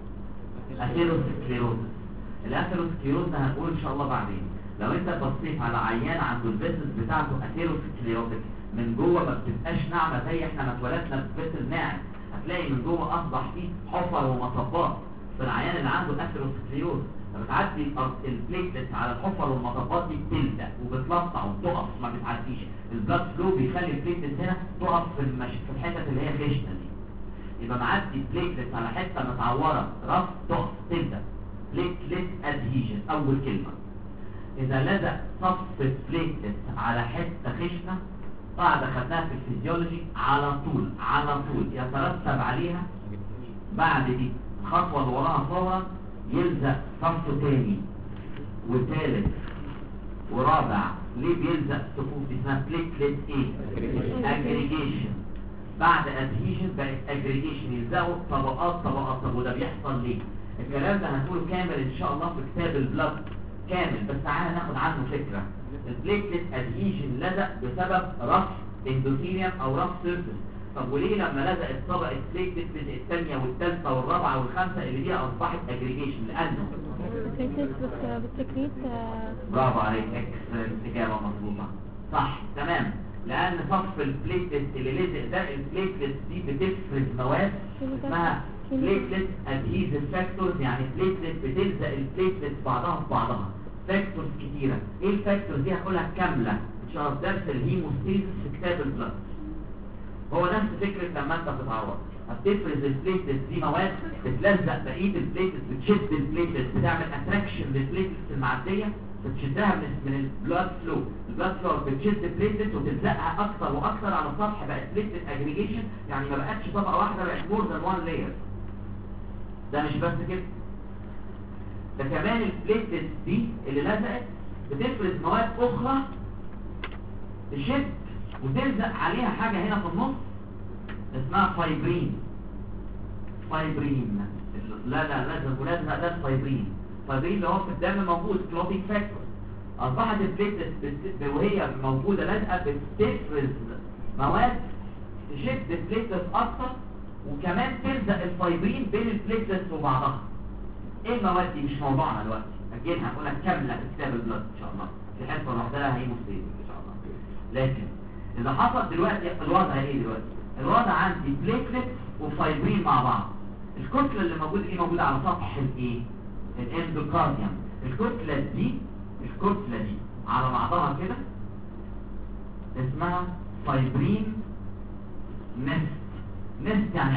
A: اثيروسكليروزس. الاثيروسكليروز ده هنقول ان شاء الله بعدين. لو انت بصيت على عيان عنده الفيسل بتاعته اثيروسكليروتيك من جوه ما بتبقاش ناعمه زي احنا ما اتولدنا بفيسل ناعم، هتلاقي من جوه اصبح فيه حفر ومطبات. في العيان اللي عنده اثيروسكليروز لما بتعدي البليتلت على الحفر والمطبات دي بتلزق وبتلطع وبتقف ما بتعديش. البلاد فلو بيخلي البليتلت هنا تقف في الحتت اللي هي خشنه دي. يبقى معدي بليتلت على حته متعوره رف تقف تلزق. بليتلت ادهيجن اول كلمه. اذا لزق صف بليتلت على حته خشنه قاعده خدناها في الفيزيولوجي على طول يترتب عليها بعد دي خطوه اللي وراها فورا يلزق صف تاني وثالث ورابع. ليه بيلزق صفوف اسمها بليتلت ايه؟ اجريجيشن. بعد ادهيشن بقت اجريجيشن، يلزقوا طبقات. طب وده بيحصل ليه؟ الكلام ده هنقوله كامل ان شاء الله في كتاب البلاد كامل، بس تعالى ناخد عنه فكره. البليتلت ادهيشن لزق بسبب رف اندوثيليوم او رف سيرفيس. طب وليه لما لزقت طبقه بليتلت الثانيه والثالثه والرابعه والخامسه اللي دي اصبحت اجريجيشن؟ لانه
B: بالتكريت.
A: برافو عليك، اكسلنت، اجابه مظبوطه صح تمام. لان صف البليتلت اللي لزق ده البليتلت دي بتفرز مواد اسمها بليتلت ادهيزيف فاكتورز. يعني بليتلت بتلزق البليتلت بعضها في بعضها. فاكتورز كتيره. ايه الفاكتورز دي؟ هقولها كامله ان شاء الله في درس الهيموستاسيس في كتاب البلاد. هو نفس فكره لما انت بتتعور هتفرز البليتلت دي مواد بتلزق بقيه البليتلت، بتشد البليتلت، بتعمل اتراكشن للبليتلت المعديه، بتشدها من البلاد فلو. البلاد فلو بتشد البليتلت وتلزقها اكتر واكتر على السطح، بقت بليتلت اجريجيشن. يعني ما بقتش طبقه واحده، بقت مور ذان وان لاير. ده مش بس كده، ده كمان البليتلت دي اللي لزقت بتفرز مواد اخرى تشد وتلزق عليها حاجه هنا في النص اسمها فايبرين. لازم ده الفايبرين. الفايبرين اللي هو في الدم موجود كلوتينج فاكتور. اصبحت البليتلت وهي موجوده لازقه بتفرز مواد تشد البليتلت اكتر وكمان تلزق الفايبرين بين البليتلت وبعضها. ايه المواد دي؟ مش موضوعنا دلوقتي، اجلها هقولها كامله في كتاب البلاد ان شاء الله في حته لوحدها هيموستاسيس ان شاء الله. لكن اذا حصل دلوقتي الوضع ايه دلوقتي؟ الوضع عندي بليتلت وفايبرين مع بعض. الكتله اللي موجوده دي موجوده على سطح الايه؟ الاندوكارديوم. الكتله دي على بعضها كده اسمها فايبرين نست يعني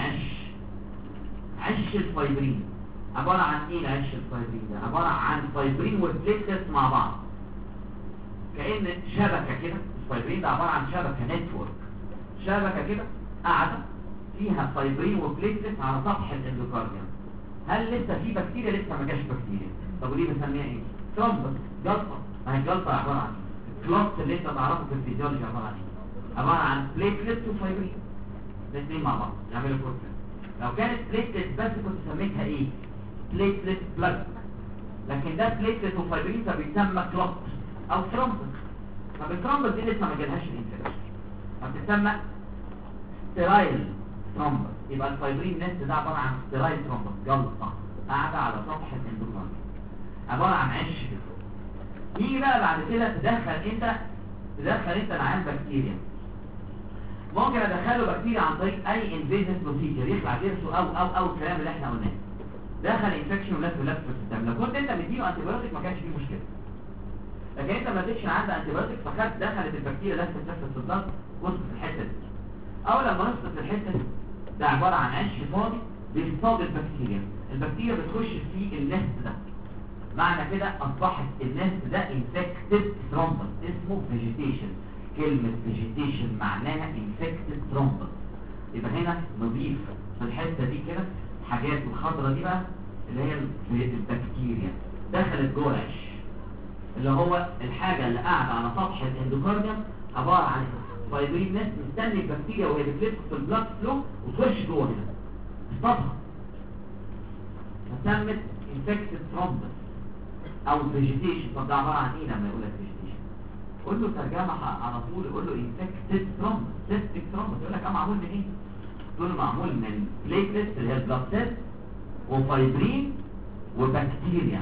A: عش الفايبرين. عباره عن ايه العش الفايبرين ده؟ عباره عن فايبرين وبليتلت مع بعض كأن شبكه كده. الفايبرين ده عباره عن شبكه نتورك، شبكه كده قاعده فيها فايبرين وبليتلت على سطح الاندوكارديوم. هل لسه في بكتيريا؟ لسه ما جاش بكتيريا. طب ودي بنسميها ايه؟ ثرومبس، جلطه. ما هي الجلطه عباره عن الكلوت اللي انت تعرفه في الفيزيولوجي عباره عن ايه؟ عباره عن بليتلت وفايبرين الاثنين مع بعض يعملوا كتله. لو كانت بليتلت بس كنت سميتها ايه؟ بليتلت بلاج. لكن ده بليتلت وفايبرين فبيسمى كلوت او ثرومبس. طب الثرومبس دي لسه ما جالهاش الانفكشن فبتسمى ستيرايل ثرومبس. يبقى الفايبرين نست ده عباره عن ستيرايل ثرومبس، جلطه قاعده على سطح الاندوكارديوم عباره عن عش كده. يجي بقى بعد كده تدخل انت العيان بكتيريا. ممكن ادخله بكتيريا عن طريق اي انفيزيف بروسيجر يخلع ضرسه او الكلام اللي احنا قلناه. دخل انفكشن ولف في السيستم. لو كنت انت مديله انتيبيوتيك ما كانش فيه مشكله. لكن انت ما اديتش عنده انتيبيوتيك فخدت دخلت البكتيريا لفت في الضغط وصلت الحته دي. اول لما وصلت الحته دي ده عباره عن عش فاضي بيصطاد البكتيريا. البكتيريا بتخش في النست ده. معنى كده اصبحت النست ده انفكتد ثرومبس اسمه فيجيتيشن. كلمه فيجيتيشن معناها انفكتد ثرومبس. يبقى هنا نضيف في الحته دي كده حاجات الخضره دي بقى اللي هي البكتيريا دخلت جوه العش، اللي هو الحاجه اللي قاعده على سطح الاندوكارديوم عباره عن فايبرين ناس مستني البكتيريا وهي بتلف في البلاد فلو وتخش جوه هنا تصطادها، فسمت انفكتد ثرومبس او فيجيتيشن. طب ده عباره عن ايه لما يقول لك فيجيتيشن؟ قول له ترجمه على طول، يقول له انفكتد ثرومبس، سيستيك ثرومبس، يقول لك معمول من ايه؟ تقول له معمول من بليتلتس اللي هي البلاد سيل وفايبرين وبكتيريا.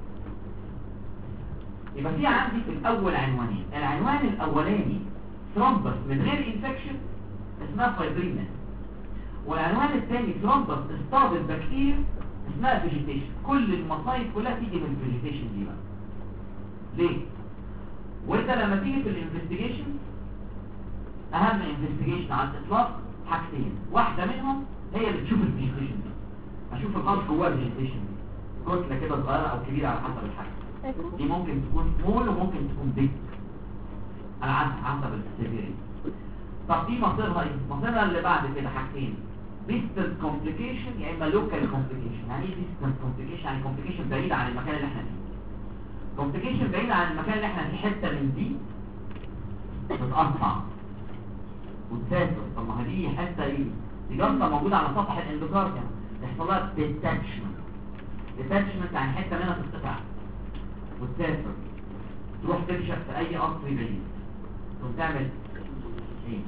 A: يبقى في عندي في الاول عنوانين، العنوان الاولاني ثرومبس من غير انفكشن اسمها فايبرين، والعنوان الثاني ثرومبس اصطاد البكتيريا اسمها فيجيتيشن. كل المصايب كلها تيجي من الفيجيتيشن دي بقى. ليه؟ وانت لما تيجي في الانفستيجيشن اهم انفستيجيشن على الاطلاق حاجتين، واحده منهم هي اللي تشوف الفيجيتيشن دي، اشوف الغلط جوه الفيجيتيشن دي كتله كده صغيره او كبيره على حسب الحاجه دي، ممكن تكون سمول وممكن تكون بيج على حسب السيفيريتي. طب دي مصيرها ايه؟ مصيرها اللي بعد كده حاجتين، distant complication يا اما local complication. يعني ايه distant complication؟ يعني complication بعيد عن المكان اللي احنا فيه. complication بعيد عن المكان اللي احنا فيه، حته من دي تتقطع وتسافر. طب ما دي حته ايه؟ دي جلطه موجوده على سطح الاندوكارديوم يحصل لها detachment. detachment يعني حته منها تتقطع وتسافر تروح تنشأ في اي قصر بعيد، تقوم تعمل ايه؟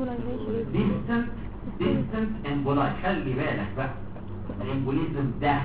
A: distant embolism. خلي بالك بقى الامبوليزم ده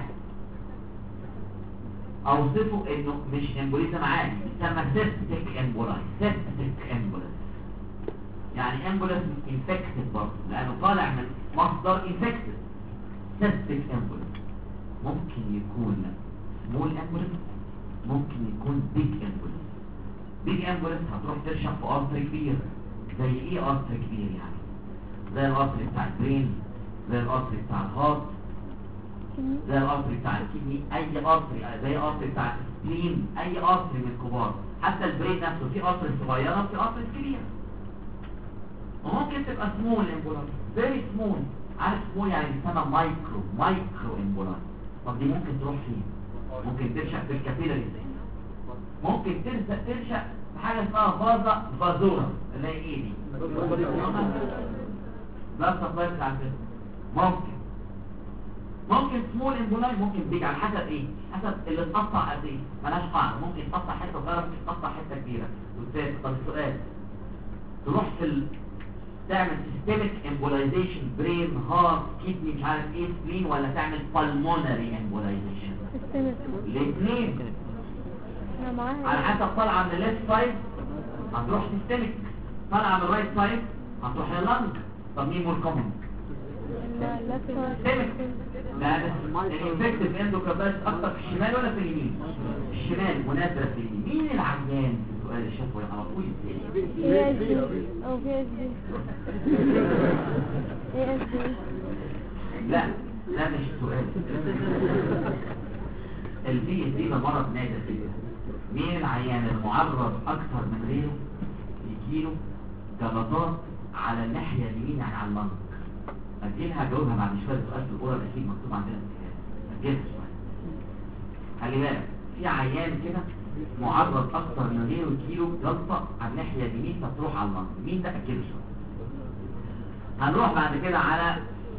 A: اوصفه انه مش امبوليزم عادي، يسمى septic embolism. septic embolism يعني embolism infected برضه لانه طالع من مصدر infected. septic embolism ممكن يكون small embolism، ممكن يكون big embolism. big embolism هتروح ترشق في قصر كبير. زي ايه قصر كبير؟ يعني زي القصر بتاع البرين، زي القصر بتاع الهارت، زي القصر بتاع الكدني، اي قصر، زي القصر بتاع السبلين، اي قصر من الكبار. حتى البرين نفسه في قصر صغيره وفي قصر كبير. وممكن تبقى سمول امبولاس، فيري سمول. عارف سمول يعني بيسمى مايكرو امبولاس. طب دي ممكن تروح فين؟ ممكن ترشق في الكابيلاري، ممكن ترشق في حاجه اسمها فازورا اللي هي ايه دي؟ بلاد سبلاي بتاع الجسم. ممكن سمول امبولاي، ممكن بيج، على حسب ايه؟ حسب اللي اتقطع قد ايه. مالهاش قاعده، ممكن تقطع حته صغيره، ممكن تقطع حته كبيره وتسافر. طب السؤال، تروح تعمل سيستميك امبولايزيشن برين هارت كيدني مش عارف ايه سبلين، ولا تعمل بالمونري امبولايزيشن؟ الاثنين على حسب. طالعه من الليفت سايد هتروح سيستميك، طالعه من الرايت سايد هتروح لللنج. طب مين مور كومن؟ سيستميك، لان الانفكتيف اندوكاردايتس اكتر في الشمال ولا في اليمين؟ الشمال ونادره في اليمين. مين العيان في سؤال الشفوي على طول
B: ASD او VSD؟ ASD
A: لا مش سؤال. الVSD ده مرض نادر كده. مين العيان المعرض اكتر من غيره يجيله جلطات على الناحيه اليمين يعني على اللنج؟ اجلها جاوبها بعد شويه. سؤال في القرى الاكيد مكتوب عندنا اجلها شويه. خلي بالك في عيان كده معرض اكتر من غيره يجيله جلطه على الناحيه اليمين فتروح على اللنج. مين ده؟ اجله شويه. هنروح بعد كده على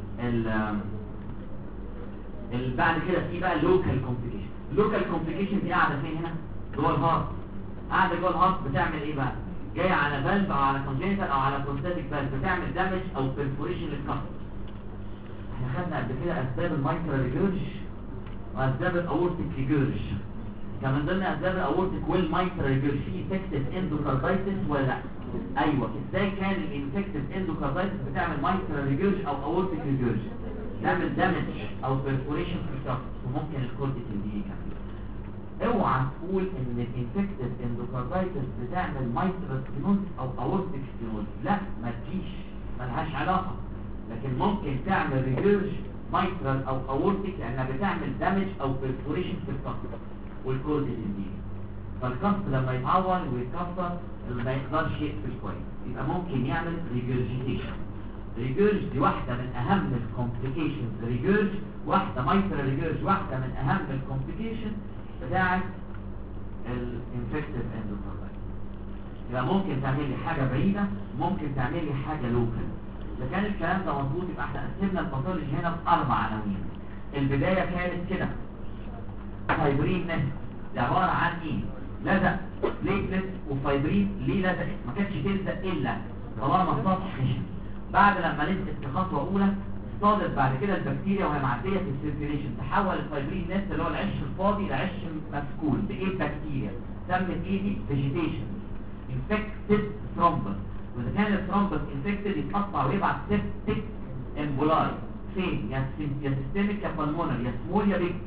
A: بعد كده في بقى لوكال كومبليكيشن. اللوكال كومبليكيشن دي قاعده فين؟ هنا جوه الهارت. قاعده جوه الهارت بتعمل ايه بقى؟ جايه على فالف او على كونجنتال او على بروستاتيك فالف، بتعمل دامج او بيرفوريشن للكسر. احنا خدنا قبل كده اسباب المايكرو ريجورج واسباب الاورتيك ريجورج. كان من ضمن اسباب الاورتيك والمايكرو ريجورج في انفكتيف اندوكاردايتس ولا لا؟ ايوه. ازاي كان الانفكتيف اندوكاردايتس بتعمل مايكرو ريجورج او اورتيك ريجورج؟ تعمل دامج او بيرفوريشن في الكسر، وممكن الكورتيكال دي كمان. اوعى تقول ان الانفكتيف اندوكاردايتس بتعمل مايترال ستينوز او اورتيك ستينوز، لا ما تجيش، ملهاش علاقه. لكن ممكن تعمل ريجورج مايترال او اورتيك لانها بتعمل دامج او بيرفوريشن في الكسر والكورتيكال دي. فالكسر لما يتعور ويتكسر ما يقدرش يقفل كويس، يبقى ممكن يعمل ريجورجيتيشن. ريجيرج دي واحدة من أهم الكومبليكيشنز. ريجيرج واحدة مايترال ريجيرج واحدة من أهم الكومبليكيشن بتاعة الانفكتيف اندوكاردايتس. يبقى ممكن تعمل لي حاجة بعيدة، ممكن تعمل لي حاجة لوكال. إذا كان الكلام ده مظبوط يبقى احنا قسمنا الباثولوجي هنا بأربع عناوين. البداية كانت كده، فايبرين نست دي عبارة عن ايه؟ لزق بليتلت وفايبرين. ليه لزقت؟ ما كانتش تلزق إلا طالما السطح خشن. بعد لما لزقت في خطوة أولى اصطادت بعد كده البكتيريا وهي معدية في السيركيليشن، تحول الفايبرين نست اللي هو العش الفاضي لعش مسكول بإيه بكتيريا سمت ايه دي؟ فيجيتيشن انفكتد ثرومبس. وإذا كان الثرومبس انفكتد يتقطع ويبعت سيبتيك امبولاي فين؟ يا سيستميك يا بالمونر يا سمول يا بيج.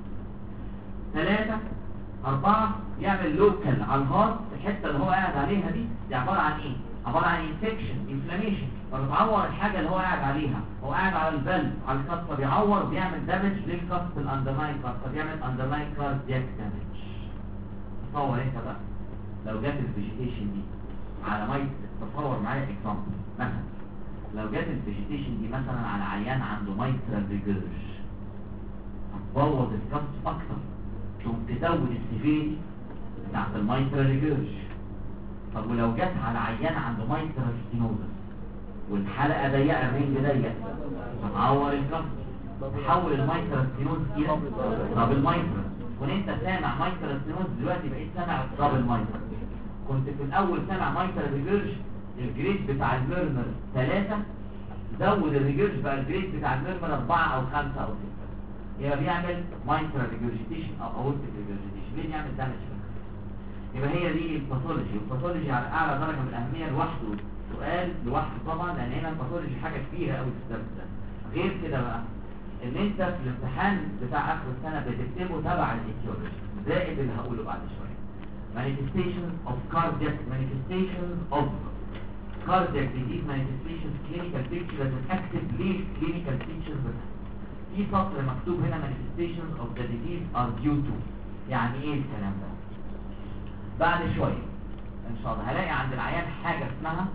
A: 3 4 يعمل لوكال على الهارت. الحته اللي هو قاعد عليها دي عباره عن ايه؟ عباره عن انفكشن انفلاميشن، فبتعور الحاجه اللي هو قاعد عليها. هو قاعد على الفالف على الكاست فبيعور وبيعمل دامج للكاست الاندرلاين كاست، فبيعمل اندرلاين كاردياك دامج. تصور انت بقى لو جت الفيجيتيشن دي على ميه، تصور معايا اكزامبل مثلا لو جت الفيجيتيشن دي مثلا على عيان عنده مايترال ريجيرج، هتبوظ الكاست اكتر، تقوم تزود السيفيريتي بتاعت المايترال ريجيرج. طب ولو جت على عيان عنده مايترال ستينوزس والحلقه ضيقه الرينج ضيق، هتعور الكاست، تحول المايترال ستينوز الى دبل مايترال. كنت انت سامع مايترال ستينوز دلوقتي بقيت سامع دبل مايترال. كنت في الاول سامع مايترال ريجيرج الجريد بتاع الميرمر 3، زود الريجيرج بقى الجريد بتاع الميرمر 4 او 5 او 6، يبقى بيعمل مايترال ريجيرجيتيشن او اورتيك ريجيرجيتيشن. ليه بيعمل دامج؟ يبقى هي دي الباثولوجي. والباثولوجي على اعلى درجه من الاهميه لوحده، سؤال لوحده طبعا، لان هنا الباثولوجي حاجه كبيره قوي في الدرس ده. غير كده بقى ان انت في الامتحان بتاع اخر السنه بتكتبه تبع الايتيولوجي زائد اللي هقوله بعد شويه. manifestations of cardiac manifestations of cardiac disease manifestations clinical picture لازم اكتب ليه clinical pictures بس. في سطر مكتوب هنا manifestations of the disease are due to. يعني ايه الكلام ده؟ بعد شويه ان شاء الله هلاقي عند العيان حاجه اسمها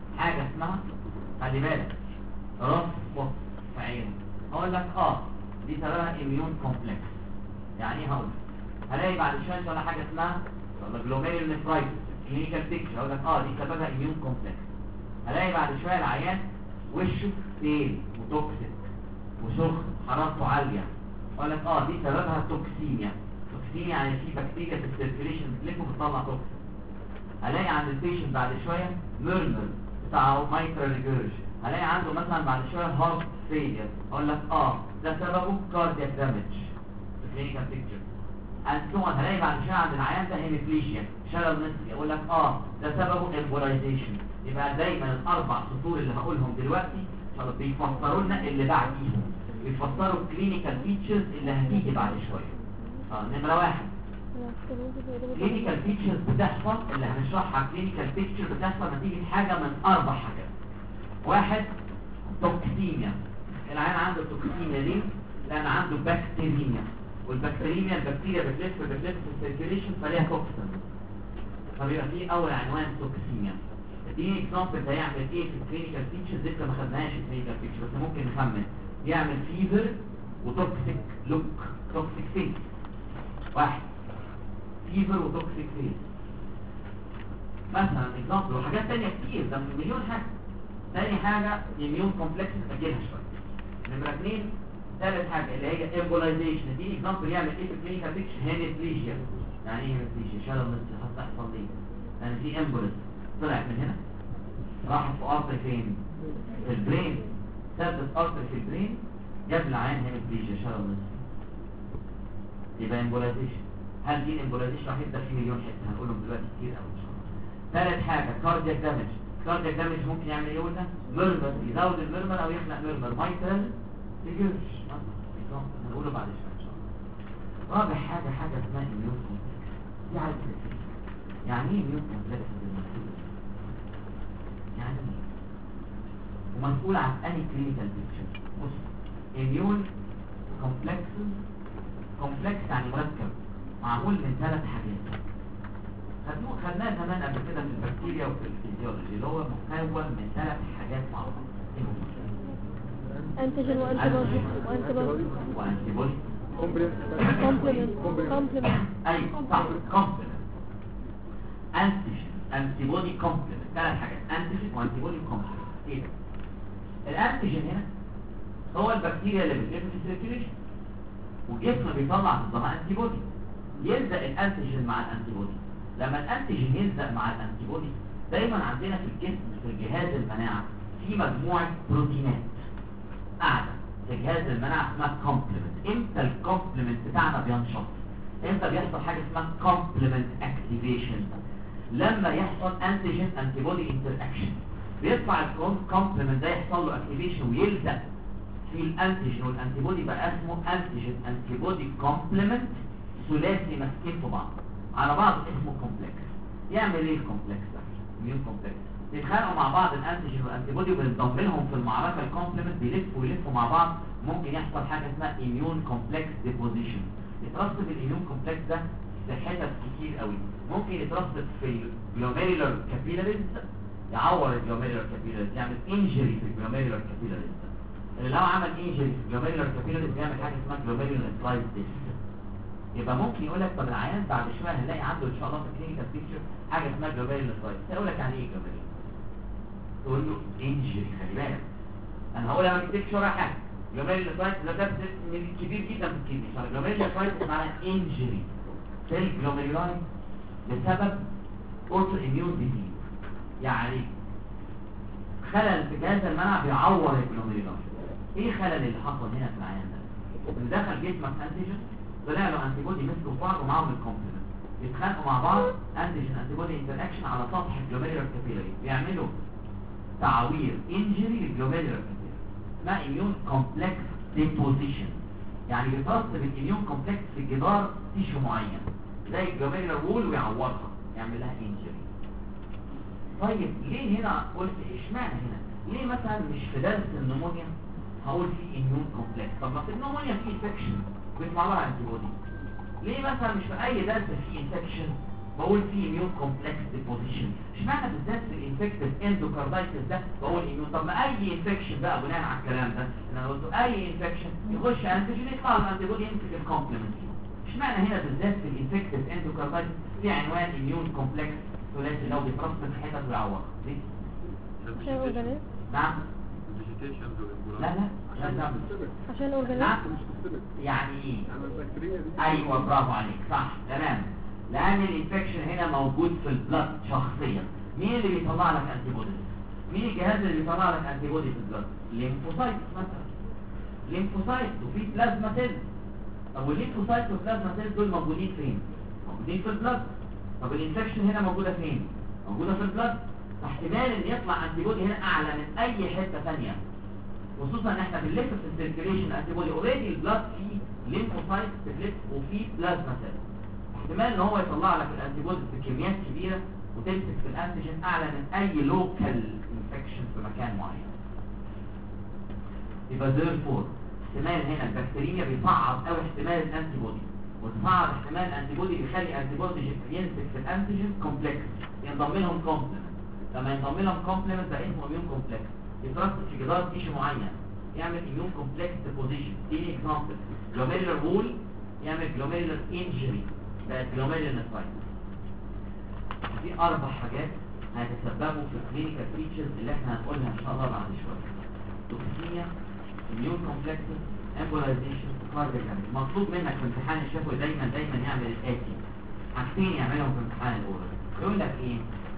A: خلي بالك راس بص في عينه. هقول لك دي سببها immune complex. يعني ايه؟ هقول لك هلاقي بعد شويه ان شاء الله حاجه اسمها glomerulonephritis clinical picture. هقول لك دي سببها immune complex. هلاقي بعد شويه العيان وشه تقيل وتوكسيك وسخن حرارته عاليه. اقول لك دي سببها توكسيميا. توكسيميا يعني في بكتيريا في السيركيليشن بتلف وبتطلع توكسين. هلاقي عند البيشنت بعد شويه ميرمر بتاع مايترال ريجيرج. هلاقي عنده مثلا بعد شويه هارت فيلير. اقول لك ده سببه كاردياك دامج في كلينيكال بيكتشر. هلاقي بعد شويه عند العيان ده هيميبليشيا شلل نصفي. اقول لك ده سببه امبولايزيشن. يبقى دايما الاربع سطور اللي هقولهم دلوقتي بيفسروا لنا اللي بعديهم، بيفسروا الكلينيكال فيتشرز اللي هتيجي بعد شويه. نمره 1 كلينيكال فيتشرز بتحصل، اللي هنشرحها كلينيكال فيتشر بتحصل نتيجه حاجه من 4 حاجات. 1 توكسيميا. العيان عنده توكسيميا ليه؟ لان عنده بكتيريميا، والبكتيريميا البكتيريا بتلف في السيركيليشن فليها توكسين، فبيبقى فيه اول عنوان توكسيميا. دي اكزامبل هيعمل ايه في الكلينيكال فيتشرز؟ لسه ما خدناهاش الكلينيكال فيتشر بس ممكن نخمن. يعمل فيفر وتوكسيك لوك، توكسيك فيس. 1 فيفر وتوكسيك فيس مثلا اكزامبل، وحاجات تانية كتير، ده مليون حاجة. تاني حاجة immune complex اجيلها شوية. نمرة 2 ثالث حاجة اللي هي embolization. دي اكزامبل يعمل ايه في الكلينيكال فيتشر؟ هيميبليشيا. يعني ايه هيميبليشيا؟ شلل نصفي هتحصل ليه؟ لان في امبوليز طلعت من هنا راحت في ارتري فين؟ في البرين، ثبت ارتري في البرين جاب العيان هيميبليشيا شلل نصفي، يبقى امبولايزيشن. هل دي الامبولايزيشن راح يبدا في مليون حته هنقولهم دلوقتي كتير قوي ان شاء الله. ثالث حاجه كاردياك دامج. كاردياك دامج ممكن يعمل ايه قلنا؟ ميرمر، يزود الميرمر او يخلق ميرمر. مايترال ريجيرج هنقوله بعد شويه ان شاء الله. رابع حاجه اسمها immune complex. دي عايز يعني ايه immune complex؟ يعني ايه؟ ومسؤول عن انهي كلينيكال بيكتشر؟ بص immune complex يعني مركب معمول من 3 حاجات. خدناه زمان قبل كده في البكتيريا وفي الفيزيولوجي، اللي هو مكون من 3 حاجات مع بعض. ايه هم؟
B: انتيجين وانتيبودي
A: وانتيبودي
B: كومبلمنت
A: ايوه صح كومبلمنت انتيجين انتيبودي كومبلمنت 3 حاجات انتيجين وانتيبودي كومبلمنت. ايه ده؟ الانتيجين هنا هو البكتيريا اللي بتلف في السيركيوليشن والجسم بيطلع ضدها انتيبودي. يلزق الانتيجين مع الانتيبودي. لما الانتيجين يلزق مع الانتيبودي دايما عندنا في الجسم في الجهاز المناعه في مجموعه بروتينات قاعده في جهاز المناعه اسمها كومبلمنت. امتى الكومبلمنت بتاعنا بينشط؟ امتى بيحصل حاجه اسمها كومبلمنت اكتيفيشن؟ لما يحصل انتيجين انتيبودي انتر اكشن بيطلع الكومبلمنت ده يحصل له اكتيفيشن ويلزق في الانتيجين والانتيبودي بقى اسمه انتيجين انتيبودي كومبلمنت ثلاثي ماسكين في بعض على بعض اسمه كومبلكس. يعمل ايه الكومبلكس ده؟ مين كومبلكس؟ بيتخانقوا مع بعض الانتيجين والانتيبودي وبنضم لهم في المعركه الكومبلمنت بيلفوا ويلفوا مع بعض. ممكن يحصل حاجه اسمها اميون كومبلكس ديبوزيشن. يترسب الاميون كومبلكس ده في حتت كتير قوي. ممكن يترسب في الجلوميرولار كابيلاريز يعور الجلوميرولار كابيلاريز يعمل انجري في الجلوميرولار كابيلاريز. اللي لو عمل انجري في الجلوميرولار كابيلاريز بيعمل حاجه اسمها جلوميرولار سلايسيس. يبقى ممكن يقول لك طب العيان بعد شويه هنلاقي عنده ان شاء الله في الكلينيكال بيكتشر حاجه اسمها جلوميرولار سلايسيس. اقول لك يعني ايه جلوميرولار؟ تقول له انجري. خلي بالك انا هقولها ما تكتبش ولا حاجه. جلوميرولار سلايسيس ده درس كبير جدا في الكلينيك. جلوميرولار سلايسيس معناها انجري في الجلوميرولاي بسبب اوتو اميون ديزيز. يعني خلل في جهاز المناعه بيعور الجلوميرولاي. ايه خلل اللي حصل هنا في العيان ده؟ ان دخل جسمك انتيجين طلع له انتيبودي مسكوا في بعض ومعاهم الكومبلمنت يتخانقوا مع بعض انتيجين انتيبودي انتر اكشن على سطح الجلوميرولار كابيلاري بيعملوا تعوير انجري للجلوميرولار كابيلاري اسمها اميون كومبلكس ديبوزيشن. يعني بيترسب الاميون كومبلكس في جدار تيشو معين زي الجلوميرولار وول ويعورها يعمل لها انجري. طيب ليه هنا قلت اشمعنى هنا؟ ليه مثلا مش في درس النمونيا هقول فيه اميون كومبلكس؟ طب ما في النمونيا فيه انفكشن بيطلع لها انتيبودي. ليه مثلا مش في اي درس فيه انفكشن بقول فيه اميون كومبلكس ديبوزيشن؟ اشمعنى بالذات في الانفكتيف اندوكاردايتس ده بقول اميون؟ طب ما اي انفكشن بقى بناء على الكلام ده انا قلت اي انفكشن يخش انتيجين يطلع الانتيبودي يمسك الكومبلمنت. اشمعنى هنا بالذات في الانفكتيف اندوكاردايتس في عنوان اميون كومبلكس ثلاثي لو بيترسب في حتت ويعور؟ ليه؟
B: عشان اورجانيزم.
A: نعم لا
B: عشان اورجانيزم.
A: نعم يعني ايه؟ ايوه برافو عليك صح تمام. لان الانفكشن هنا موجود في البلد شخصيا. مين اللي بيطلع لك انتيبودي؟ مين الجهاز اللي بيطلع لك انتيبودي في البلد؟ الليمفوسايت مثلا. الليمفوسايت وفي بلازما سيل. طب والليمفوسايت والبلازما سيل دول موجودين فين؟ موجودين في البلد. طب الانفكشن هنا موجوده فين؟ موجوده في البلد. احتمال ان يطلع انتيبودي هنا اعلى من اي حته ثانيه خصوصا ان احنا بنلف في السيركيليشن انتيبودي اوريدي البلد فيه ليمفوسايت بتلف وفيه بلازما سيل. احتمال ان هو يطلع لك الانتيبودي بكميات كبيره وتمسك في الانتيجين اعلى من اي لوكال انفكشن في مكان معين. يبقى therefore احتمال هنا البكتيريا بيصعب قوي احتمال الانتيبودي وتصعب احتمال الانتيبودي بيخلي انتيبودي يمسك في الانتيجين كومبلكس ينضم لهم كومبلمنت. لما ينضم لهم كومبلمنت ده اسمه اميون كومبلكس يترسب في جدار تيشو معين يعمل اميون كومبلكس ديبوزيشن. دي اكزامبل جلوميرولار وول يعمل جلوميرولار انجري بقت جلوميرولار نفرايتس. دي 4 حاجات هيتسببوا في الكلينيكال فيتشرز اللي احنا هنقولها ان شاء الله بعد شويه. توكسيميا اميون كومبلكس امبولايزيشن كاردياك. مطلوب منك في امتحان الشفوي دايما يعمل الاتي حاجتين يعملهم في امتحان الاورال. يقول لك ايه؟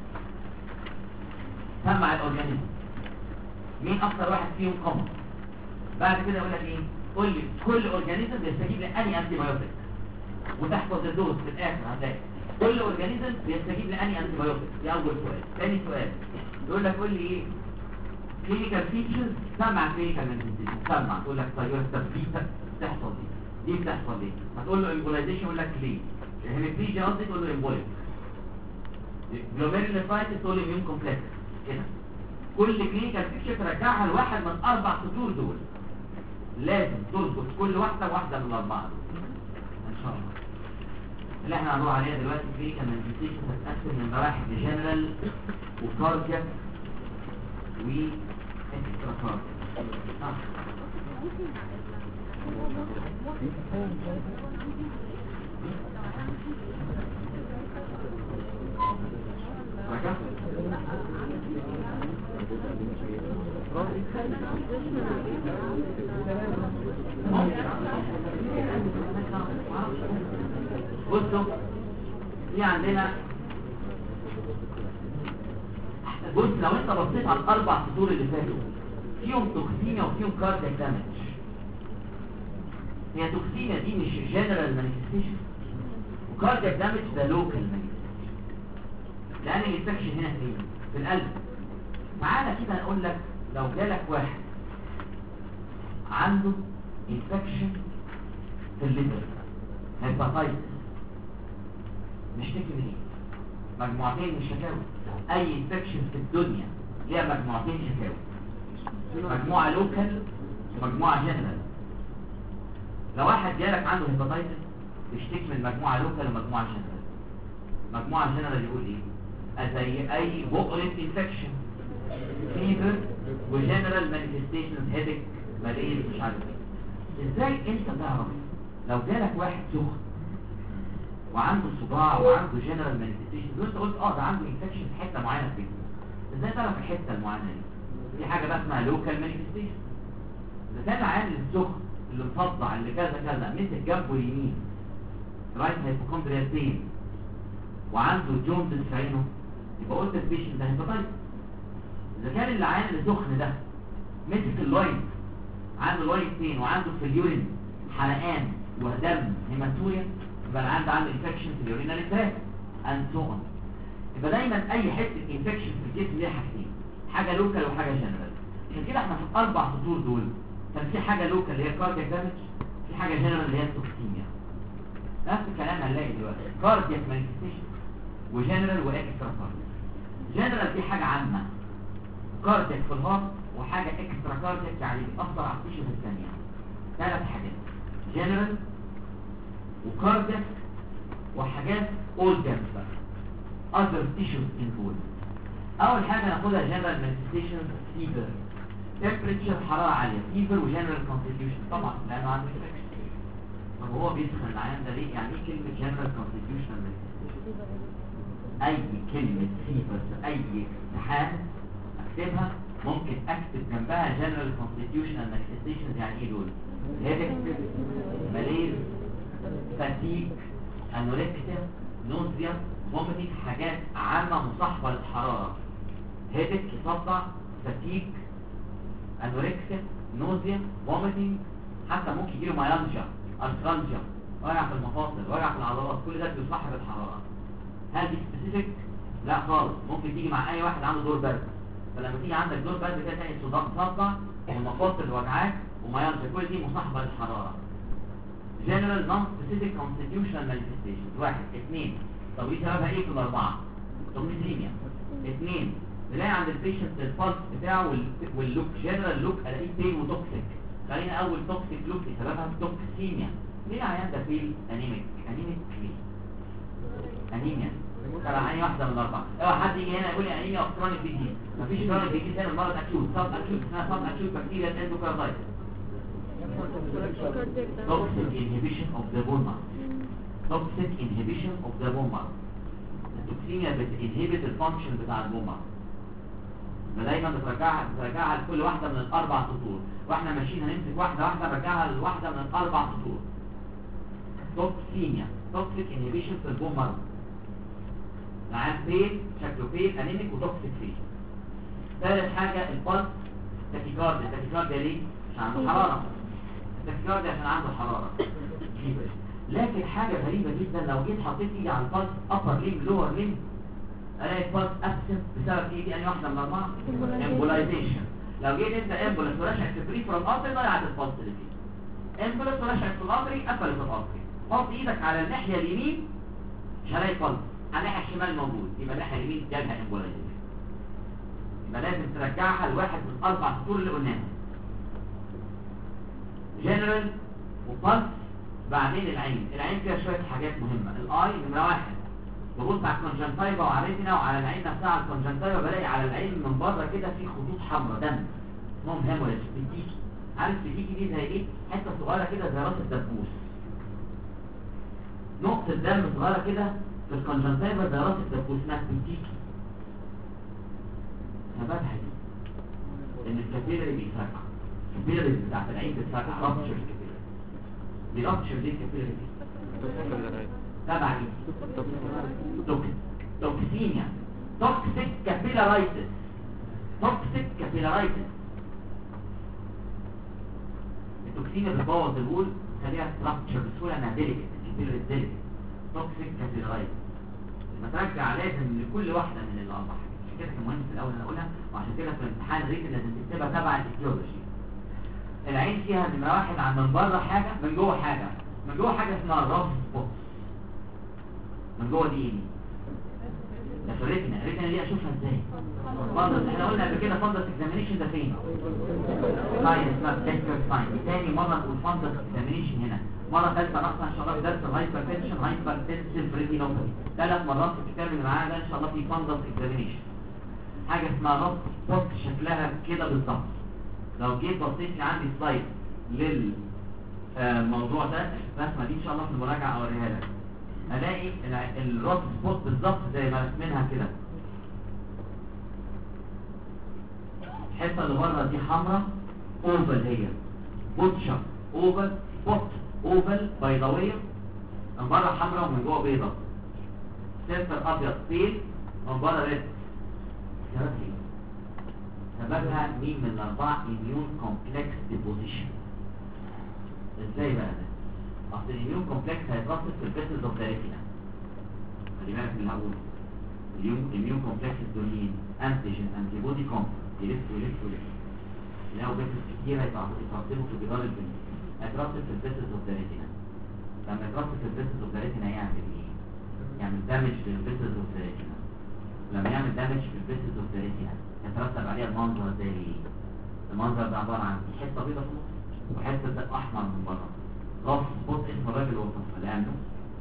A: سمع الاورجانيزم مين اكتر واحد فيهم كومن. بعد كده يقول لك ايه؟ قول لي كل اورجانيزم بيستجيب لاني انتي بايوتيك وتحفظ الدوز في الاخر هتلاقي كل اورجانيزم بيستجيب لاني انتي بايوتيك. دي اول سؤال. ثاني سؤال يقول لك قول لي ايه كلينيكال فيتشرز. سمع كلينيكال مانيفستيشن سمع. تقول لك طيب دي بتحصل دي بتحصل ليه؟ هتقول له امبولايزيشن يقول لك ليه؟ هيميبليجيا قصدي تقول له امبوليك. جلوميرولار نفرايتس تقول له اميون كومبلكس كده. كل كلينيكال فيتشر ترجعها لواحد من 4 سطور دول. لازم تربط كل واحده من الاربعه دول ان شاء الله. اللي احنا هنروح عليها دلوقتي كلينيكال مانيفستيشن هتتقسم من مراحل جنرال وكاردياك اكسترا بصوا في عندنا بص لو انت بصيت على الاربع سطور اللي فاتوا فيهم توكسيميا وفيهم كاردياك دامج. هي توكسيميا دي مش جنرال مانيفستيشن وكاردياك دامج ده لوكال مانيفستيشن لان الانفكشن هنا فين؟ في القلب. تعالى كده نقول لك لو جالك واحد عنده انفكشن في الليفر هيباتايتس نشتكي من ايه؟ مجموعتين من الشكاوي. اي انفكشن في الدنيا ليها مجموعتين شكاوي، مجموعه لوكال ومجموعه جنرال. لو واحد جالك عنده هيباتايتس يشتكي من مجموعه لوكال ومجموعه جنرال. مجموعه جنرال يقول ايه؟ زي اي بؤرة انفكشن فيفر وجنرال مانيفستيشنز هيدك ماليز مش عارف ايه. ازاي انت تعرف لو جالك واحد سخن وعنده صداع وعنده جنرال مانيفستيشنز وانت قلت ده عنده انفكشن في حته معينه في جسمه، ازاي تعرف الحته المعينه دي؟ في حاجه بقى اسمها لوكال مانيفستيشن. اذا كان العيان السخن اللي مصدع اللي كذا كذا مسك جنبه اليمين رايت هايبوكوندريال بين وعنده جوندس في عينه يبقى قلت البيشنت ده هيباتايتس. اذا كان العيان اللي سخن ده مسك اللاين عنده لاين بين وعنده في اليورين حرقان ودم هيماتوريا يبقى العيان ده عنده انفكشن في اليورينال تراكت اند سو اون. يبقى دايما اي حته انفكشن في الجسم ليها حاجتين، حاجه لوكال وحاجه جنرال. عشان كده احنا في الاربع سطور دول كان في حاجه لوكال اللي هي كاردياك دامج، في حاجه جنرال اللي هي التوكسيميا. نفس الكلام هنلاقي دلوقتي كاردياك مانيفستيشن وجنرال واكسترا كاردياك. جنرال دي حاجه عامه كاردياك في الهارت وحاجه اكسترا كاردياك يعني بيأثر على التيشوز الثانيه. ثلاث حاجات جنرال وكاردياك وحاجات اورجانز بقى other tissues involved. اول حاجه ناخدها جنرال مانيفستيشنز فيفر temperature حراره عاليه فيفر وجنرال constitution طبعا لانه عنده انفكشن. طب هو بيسخن العيان ده ليه؟ يعني ايه كلمه جنرال constitution manifestation؟ اي كلمه فيفر في اي امتحان اكتبها ممكن اكتب جنبها جنرال constitutional manifestations. يعني ايه دول؟ هيدك ماليز فاتيك انوركسيا نوزيا ممكن حاجات عامة مصاحبة للحرارة. هيدك يصدع فاتيك انوركسيا نوزيا فوميتنج حتى ممكن يجيله مايالجيا ارثرالجيا وجع في المفاصل وجع في العضلات كل ده بيصاحب الحرارة. هل دي سبيسيفيك؟ لا خالص. ممكن تيجي مع اي واحد عنده دور برد فلما تيجي عندك دور برد كده تلاقي صداع والمفاصل وجعاك ومايالجيا كل دي مصاحبة للحرارة. General non-specific constitutional manifestations. واحد اثنين طب ايه سببها ايه في الاربعه؟ توكسيميا. اثنين نلاقي عند البيشنت البلس بتاعه واللوك جنرال لوك الاقيه بين وتوكسيك. خلينا اول توكسيك لوك سببها توكسيميا. ليه العيان ده فيل انيميك؟ انيميك ليه؟ انيميا طبعا عيني واحده من الاربعه. اوعى حد يجي هنا يقول لي انيميا اوف كرونيك ديزيز. مفيش كرونيك ديزيز هنا المرض اكيوت سب اكيوت اسمها سب اكيوت بكتيريال اندوكاردايتس. toxic inhibition of the bone marrow. toxic inhibition of the bone marrow. التوكسيميا بتinhibit الفانكشن بتاع البون مارو. فدايما بترجعها لكل واحده من الاربع سطور واحنا ماشيين هنمسك واحده واحده نرجعها لواحده من الاربع سطور. توكسيميا toxic inhibition في البون مارو. العيان فين شكله فين انيميك وتوكسيك فين. ثالث حاجه البلس تاكيكارديا. التاكيكارديا ليه؟ عشان عنده حراره. التكرار ده عشان عنده حرارة. لكن حاجة غريبة جدا لو جيت حطيت ايدي على البلس upper limb lower limb الاقي البلس absent بسبب ايدي اني واحدة من الاربعة embolization. لو جيت انت امبولس ورشعت في بريفرال ارتري ضيعت البلس اللي فيه. امبولس ورشعت في الارتري قفلت الارتري. حط ايدك على الناحية اليمين مش هلاقي بلس، على الناحية الشمال موجود يبقى الناحية اليمين جالها embolization. يبقى لازم ترجعها لواحد من الاربع سطور اللي قلناها جنرال وبلس. بعدين العين فيها شوية حاجات مهمة. الاي نمرة واحد ببص على الكونجنتايفا وعلى الريتنا وعلى العين نفسها. على الكونجنتايفا بلاقي على العين من بره كده في خطوط حمراء دم اسمهم هيموريج بتيجي. عارف بتيجي دي زي ايه؟ حته صغيره كده زي راس الدبوس، نقطه دم صغيره كده في الكونجنتيفا زي راس الدبوس اسمها بتيجي. سببها دي ان الكابيلاري بيفرقع، الكابيلاري بتاعت العين بتفرقع، رابتشر الكابيلاري. بيرابتشر ليه الكابيلاري دي؟ تبع ايه؟ توكسينيا، توكسيك كابيلارايتس، توكسيك كابيلارايتس. التوكسينيا بتبوظ البول تخليها ترابتشر بسهوله انها ديليكت، الكابيلاري ديليكت، توكسيك كابيلارايتس. لما ترجع لازم لكل واحده من الاربعه، عشان كده كان مهم في الاول انا اقولها، وعشان كده في الامتحان الريت لازم تكتبها تبع الايديولوجي. العين فيها نمره واحد عن من بره حاجه، من جوه حاجه. من جوه حاجه اسمها الراس سبوت. من جوه دي ايه؟ ده في الريتنا دي اشوفها ازاي؟ فندس، احنا قلنا قبل كده فندس اكزامينيشن ده فين؟ ساين اسمها بليكر ساين. تاني مره نقول فندس اكزامينيشن هنا، مره ثالثه ناقصه ان شاء الله في درس الهايبرتنشن، هايبرتنسيف ريتينوباثي. 3 مرات في الكتاب اللي معانا ده ان شاء الله في فندس اكزامينيشن. حاجه اسمها راس سبوت شكلها كده بالظبط. لو جيت بصيت لي عندي سلايد للموضوع ده، الرسمه دي ان شاء الله في المراجعه اوريها لك، الاقي الراس سبوت بالظبط زي ما رسمينها كده. الحته اللي بره دي حمراء اوفل، هي بوتشر اوفل، سبوت اوفل بيضاويه، من بره حمراء ومن جوه بيضه. سنتر ابيض بيل، من بره ريد. سببها مين من الاربعه؟ اميون كومبلكس ديبوزيشن. ازاي بقى ده؟ اصل الاميون كومبلكس هيترصد في الفيسلز اوف ذا ريتينا. خلي بالك من اللي هقوله. الاميون كومبلكس دول مين؟ انتيجين، انتي بودي كومبلكس، يلف ويلف ويلف. لو فيسلز كتيره يترصدوا في جدار البني، هيترصد في الفيسلز اوف ذا ريتينا. لما يترصد في الفيسلز اوف ذا ريتينا يعمل ايه؟ يعمل دامج للفيسلز اوف ذا ريتينا. لما يعمل دامج في الفيسلز اوف ذا ريتينا يترتب عليها المنظر ده. ايه المنظر ده؟ عباره عن حته بيضاء في النص وحته احمر من بره. راس سبوت اسم الراجل وصفها، لانه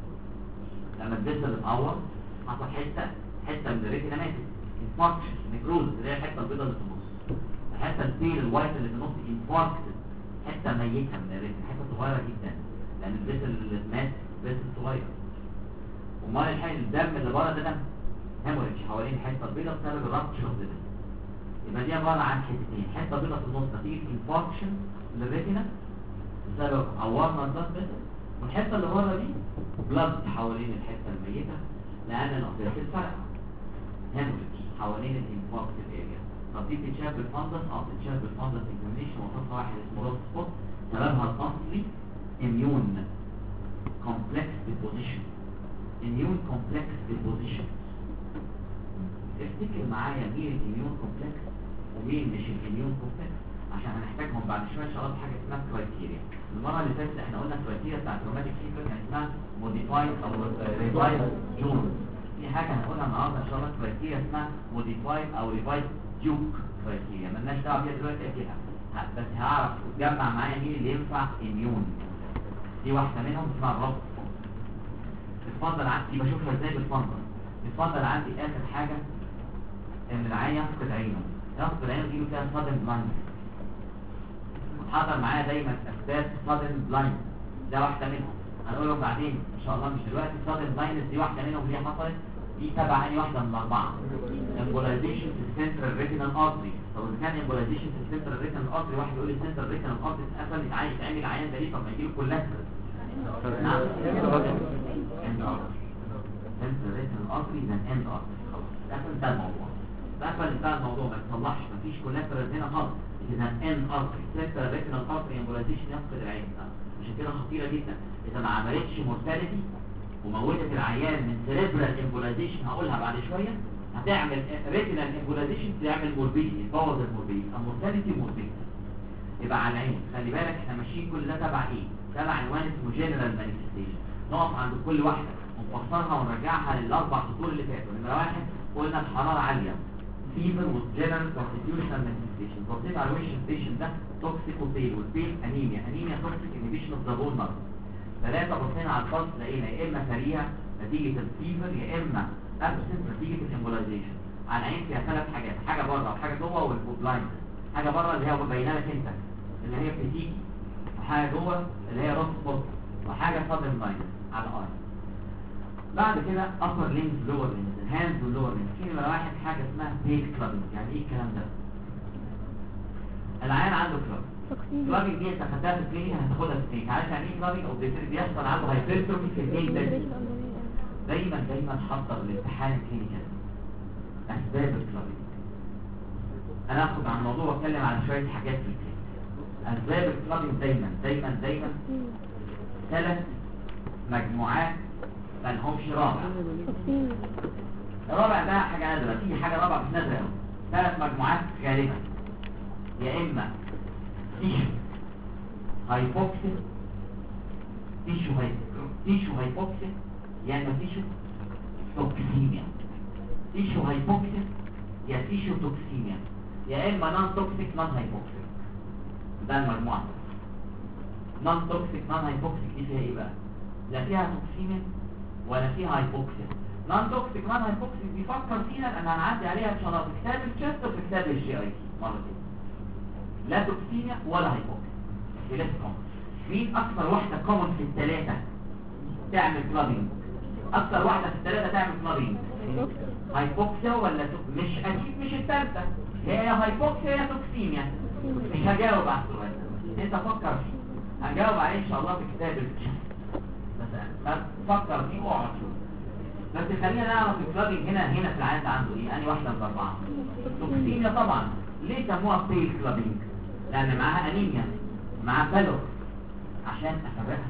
A: لما الفيسل اتعور حصل حته من الريتينا ماتت، انفاركشن، نيكروز، اللي هي الحته البيضاء اللي في النص. الحته البيل الوايت اللي في النص انفاركتد، حته ميته من الريتينا، حته صغيره جدا، لان الفيسل اللي مات فيسل صغير. امال الدم اللي بره ده هيموريج حوالين الحته البيضاء بسبب الرابتشر اوف ذا ريتينا. يبقى دي عباره عن حتتين، حته بيضاء في النص نتيجه انفاركشن للريتينا بسبب عورنا البلاد فيسل، والحته اللي بره دي بلاد حوالين الحته الميته لان الاوبريت الفرق هيموريج حوالين الانفاركتد اريا. طب دي بتتشاف بالفندس؟ بتتشاف بالفندس اكزامينيشن، وصفها واحد اسمه راس سبوت. سببها الاصلي اميون كومبلكس ديبوزيشن. اميون كومبلكس ديبوزيشن. افتكر معايا مين الاميون كومبلكس ومين مش الاميون كومبلكس، عشان هنحتاجهم بعد شويه ان شاء الله في حاجه اسمها كرايتيريا. المره اللي فاتت احنا قلنا الكرايتيريا بتاعت روماتيك فيفر كان اسمها موديفايد او ريفايد جونز. في حاجه هنقولها النهارده ان شاء الله كرايتيريا اسمها موديفايد او ريفايد ديوك كرايتيريا، مالناش دعوه بيها دلوقتي اكيدها، بس هعرف تجمع معايا مين اللي ينفع اميون. دي واحده منهم اسمها الربط. اتفضل عندي بشوفها ازاي بالفندق. اتفضل عندي اخر حاجه ان العين يفقد عينه، يفقد عينه دي فيها صدم بلايند. وتحضر معايا دايما اسباب صدم بلايند، ده واحده منهم هنقولهم بعدين ان شاء الله مش دلوقتي. صدم بلايند دي واحده منهم اللي حصلت دي تبع اي واحده من الاربعه. امبولايزيشن في السنترال ريتينال ارتري. طب اذا كان امبولايزيشن في السنترال ريتينال ارتري، واحد يقول لي السنترال ريتينال ارتري اتقفل عايز يتعمل عيان ده ليه؟ طب ما يجيله كولاترال. نعم سنترال ريتينال ارتري ذان اند ارتري، خلاص اتقفل ده الموضوع. اتقفل ده الموضوع ما يتصلحش، مفيش كولاترال هنا خالص. اذا ان ارتري سنترال ريتينال ارتري امبولايزيشن يفقد العين. عشان كده خطيره جدا. اذا ما عملتش مورتاليتي وموتت العيان من سيريبرال امبولايزيشن هقولها بعد شويه، هتعمل ريتينال امبولايزيشن تعمل موربيديتي، تبوظ الموربيديتي، مورتاليتي موربيديتي. يبقى على العين خلي بالك احنا ماشيين كل ده تبع ايه؟ تبع عنوان اسمه جنرال مانيفستيشن. نقف عند كل واحده ونفسرها ونرجعها للاربع سطور اللي فاتوا. نمره واحد قلنا الحراره عاليه، فيفر وجنرال كونستيتيوشنال مانيفستيشن. بصيت على وش البيشنت ده توكسيك وبيل، والبيل انيميا، انيميا توكسيك انيبيشن اوف ذا بون مارو. ثلاثه بصينا على البلس لقينا يا اما سريع نتيجه الفيفر يا اما ابسنت نتيجه الامبولايزيشن. على العين فيها ثلاث حاجات، حاجه بره وحاجه جوه والبلايند. حاجه بره اللي هي باينه لك انت اللي هي بتيجي، وحاجه جوه اللي هي روت سبوت، وحاجه صدر لاين على الاي. بعد كده upper limbs lower limbs hands و lower limbs. في نمرة واحد حاجة اسمها page clubbing. يعني ايه الكلام ده؟ العيان عنده clubbing دي انت خدتها في الكلينيك هتاخدها في الكلينيك. عارف يعني ايه clubbing؟ او بيحصل عنده هايبرتروفي في الجيل ده. دايما حضر الامتحان الكلينيكال اسباب الكلابينج. انا اخد عن الموضوع واتكلم على شوية حاجات في الكلينيك. اسباب الكلابينج دايما 3 مجموعات مالهمش رابع. الرابع ده حاجة نادرة، تيجي حاجة رابعة مش نادرة قوي. 3 مجموعات غالبا يا إما تيشو هايبوكسيا، تيشو هايبوكسيا، يا إما تيشو توكسيميا. تيشو هايبوكسيا يا تيشو توكسيميا، يا إما نون توكسيك نون هايبوكسيك. ده المجموعة. نون توكسيك نون هايبوكسيك دي فيها إيه بقى؟ لا فيها توكسيميا ولا فيها هايبوكسيا. نون توكسيك نون هايبوكسيك بيفكر فينا ان هنعدي عليها ان شاء الله في كتاب الشيست وفي كتاب الجي اي تي مرتين. لا توكسيميا ولا هايبوكسيا. ليس كومن. مين اكثر واحده كومن في الثلاثه تعمل كلابينج؟ اكثر واحده في الثلاثه تعمل كلابينج هايبوكسيا ولا مش اكيد مش الثالثه، هي هايبوكسيا يا توكسيميا. مش هجاوب على السؤال ده، انت فكر فيه. هجاوب عليه ان شاء الله في كتاب الشيست. بس فكر فيه واقعد شوف. بس خلينا نعرف الكلابينج هنا في العيان ده عنده ايه؟ انهي واحده من 4؟ توكسيميا طبعا. ليه سموها بيل كلابينج؟ لان معاها انيميا، معاها بالور. عشان افرقها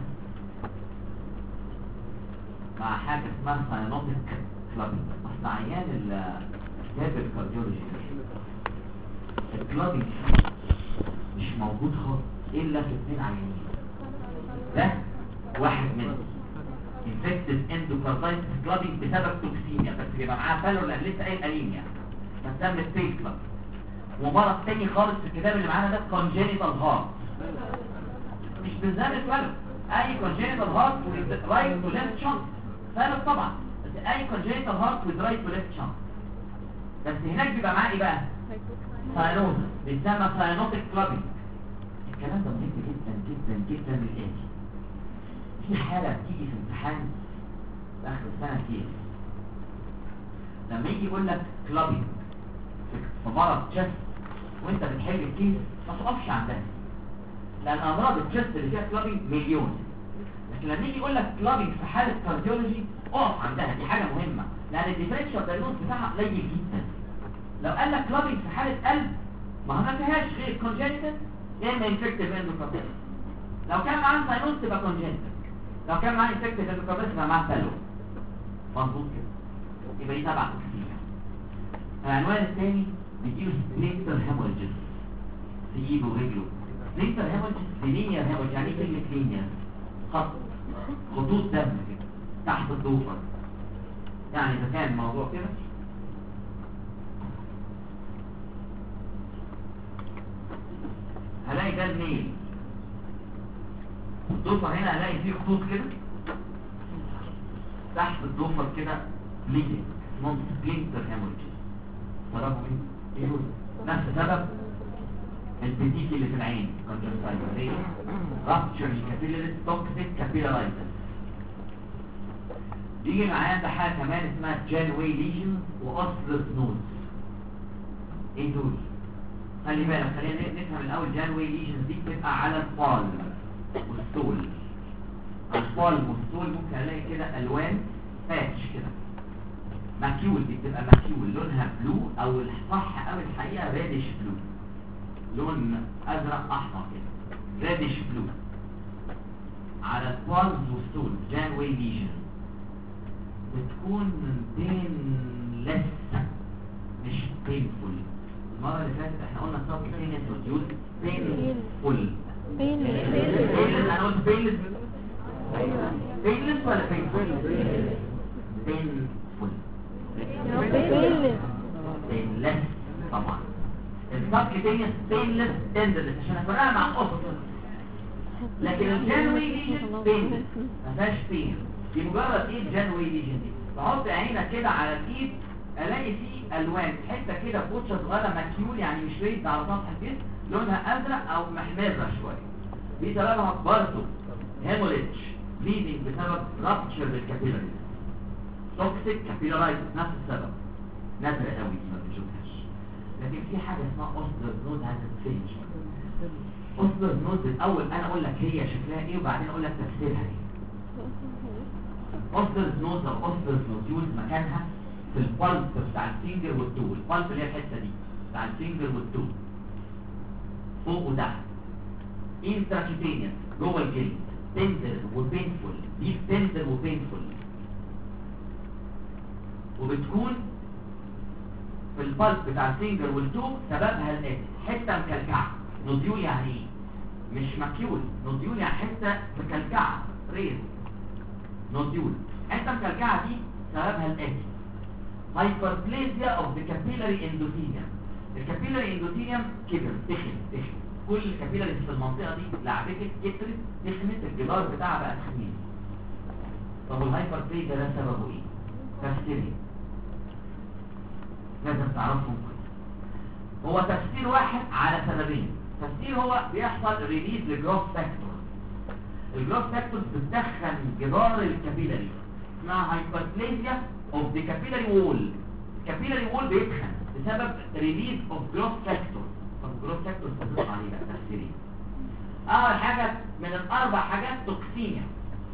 A: مع حاجه اسمها ساينوتيك كلابينج. اصل عيان الكتاب الكارديولوجي الكلابينج مش موجود خالص الا في 2 عيانين. ده واحد منهم infected endocarditis clubbing بسبب توكسيميا، بس بيبقى معاه فالور لان لسه قايل انيميا فسمى بيل كلاب. ومرض تاني خالص في الكتاب اللي معانا ده congenital heart، مش بالذات فالور. اي congenital heart with right to left shunt فالور طبعا، بس اي congenital heart with right to left shunt. بس هناك بيبقى معاه ايه بقى؟ ساينوز، بيتسمى ساينوتيك كلابينج. الكلام ده مهم جدا للآتي. في حالة بتيجي في امتحان اخر السنة كتير، لما يجي يقول لك كلابينج في مرض تشست وانت بتحل الكيس ما تقفش عندها، لان امراض التشست اللي فيها كلابينج مليون. لكن لما يجي يقول لك كلابينج في حالة كارديولوجي اقف عندها، دي حاجة مهمة لان الديفرنشال دايجنوز بتاعها قليل جدا. لو قال لك كلابينج في حالة قلب ما فيهاش غير كونجنتال يا اما انفكتيف اندوكاردايتس. لو كان معاه ساينوز تبقى كونجنتال، لو كان معاه انفكتيف اندوكاردايتس يبقى معاه فالو. مظبوط كده، يبقى دي تبع توكسيميا. العنوان الثاني بيجيله سبلينتر هيموريجز في ايده ورجله. سبلينتر هيموريجز لينير هيموريجز. يعني ايه كلمة لينير؟ خطوط دم كده تحت الضوفر. يعني اذا كان الموضوع كده هلاقي ده الميل الضوفر هنا، هلاقي فيه خطوط كده تحت الضوفر كده بليدنج اسمهم سبلينتر هيموريجز. سببه ايه؟ نفس سبب البتيكي اللي في العين كونجكتيفايتس، رابتشر كابيلاريز توكسيك كابيلارايتس. يجي معايا ده حاجه كمان اسمها جانوي ليجن واصل نوز. ايه دول؟ خلي بالك، خلينا نفهم الاول. جانوي ليجن دي بتبقى على البال والستول. البال والستول ممكن الاقي كده الوان باتش كده ماكيول. دي بتبقى ماكيول لونها بلو، او الصح قوي الحقيقه ريدش بلو، لون ازرق احمر كده ريدش بلو على البالز والستول. جانوي ليجن بتكون بين مش بينفول. المرة اللي فاتت احنا قلنا صوت تاني سوديوز بينفول. انا قلت بينلس ولا بينفول؟ بينفول بينلس طبعا. الصوت تاني بينلس تندلس عشان افرقها مع القصة. لكن الجانوي ليجن بينلس ما فيهاش بين. دي مجرد ايه الجانوي ليجن دي؟ تحط عينك كده على الايد الاقي فيه الوان حته كده بوتشه صغيره مكيول يعني مش ريد على سطح الجسم لونها ازرق او محمره شويه. دي سببها برضه هيموليتش بليدنج بسبب رابتشر للكابيلاري. توكسيك كابيلارايتس نفس السبب، نادره قوي ما بنشوفهاش. لكن في حاجه اسمها اوستر نود هازفينج. اوستر نود الاول انا اقول لك هي شكلها ايه وبعدين اقول لك تفسيرها ايه. اوستر نود او اوستر نوديول مكانها في البالب بتاع الفينجر والتو. البالب اللي هي الحته دي بتاع الفينجر والتو فوق وتحت. انتراكيتينيوس جوه الجلد، تندر وبينفول، دي تندر وبينفول، وبتكون في البالب بتاع الفينجر والتو. سببها الاتي: حته مكلكعه. نوديول يعني ايه؟ مش مكيول. نوديول يعني حته مكلكعه ريز. نوديول حته مكلكعه دي سببها الاتي: هايبربليزيا اوف ذا كابيلاري اندوثيليوم. الكابيلاري اندوثيليوم كبر تخن. كل الكابيلاريز في المنطقه دي لعبتك كترت تخنت، الجدار بتاعها بقى تخين. طب الهايبربليزيا ده سببه ايه؟ تفسيرين لازم تعرفهم كويس. هو تفسير واحد على سببين. تفسير هو بيحصل ريليز لجروث فاكتور. الجروث فاكتورز بتدخن جدار الكابيلاري، اسمها هايبربليزيا اوف ذا كابيلاري وول. الكابيلاري وول بيتخن بسبب ريليز اوف جروث فاكتور. طب الجروث فاكتور بتطلع عليه بقى تفسيرين. اول حاجه من الاربع حاجات توكسينيا.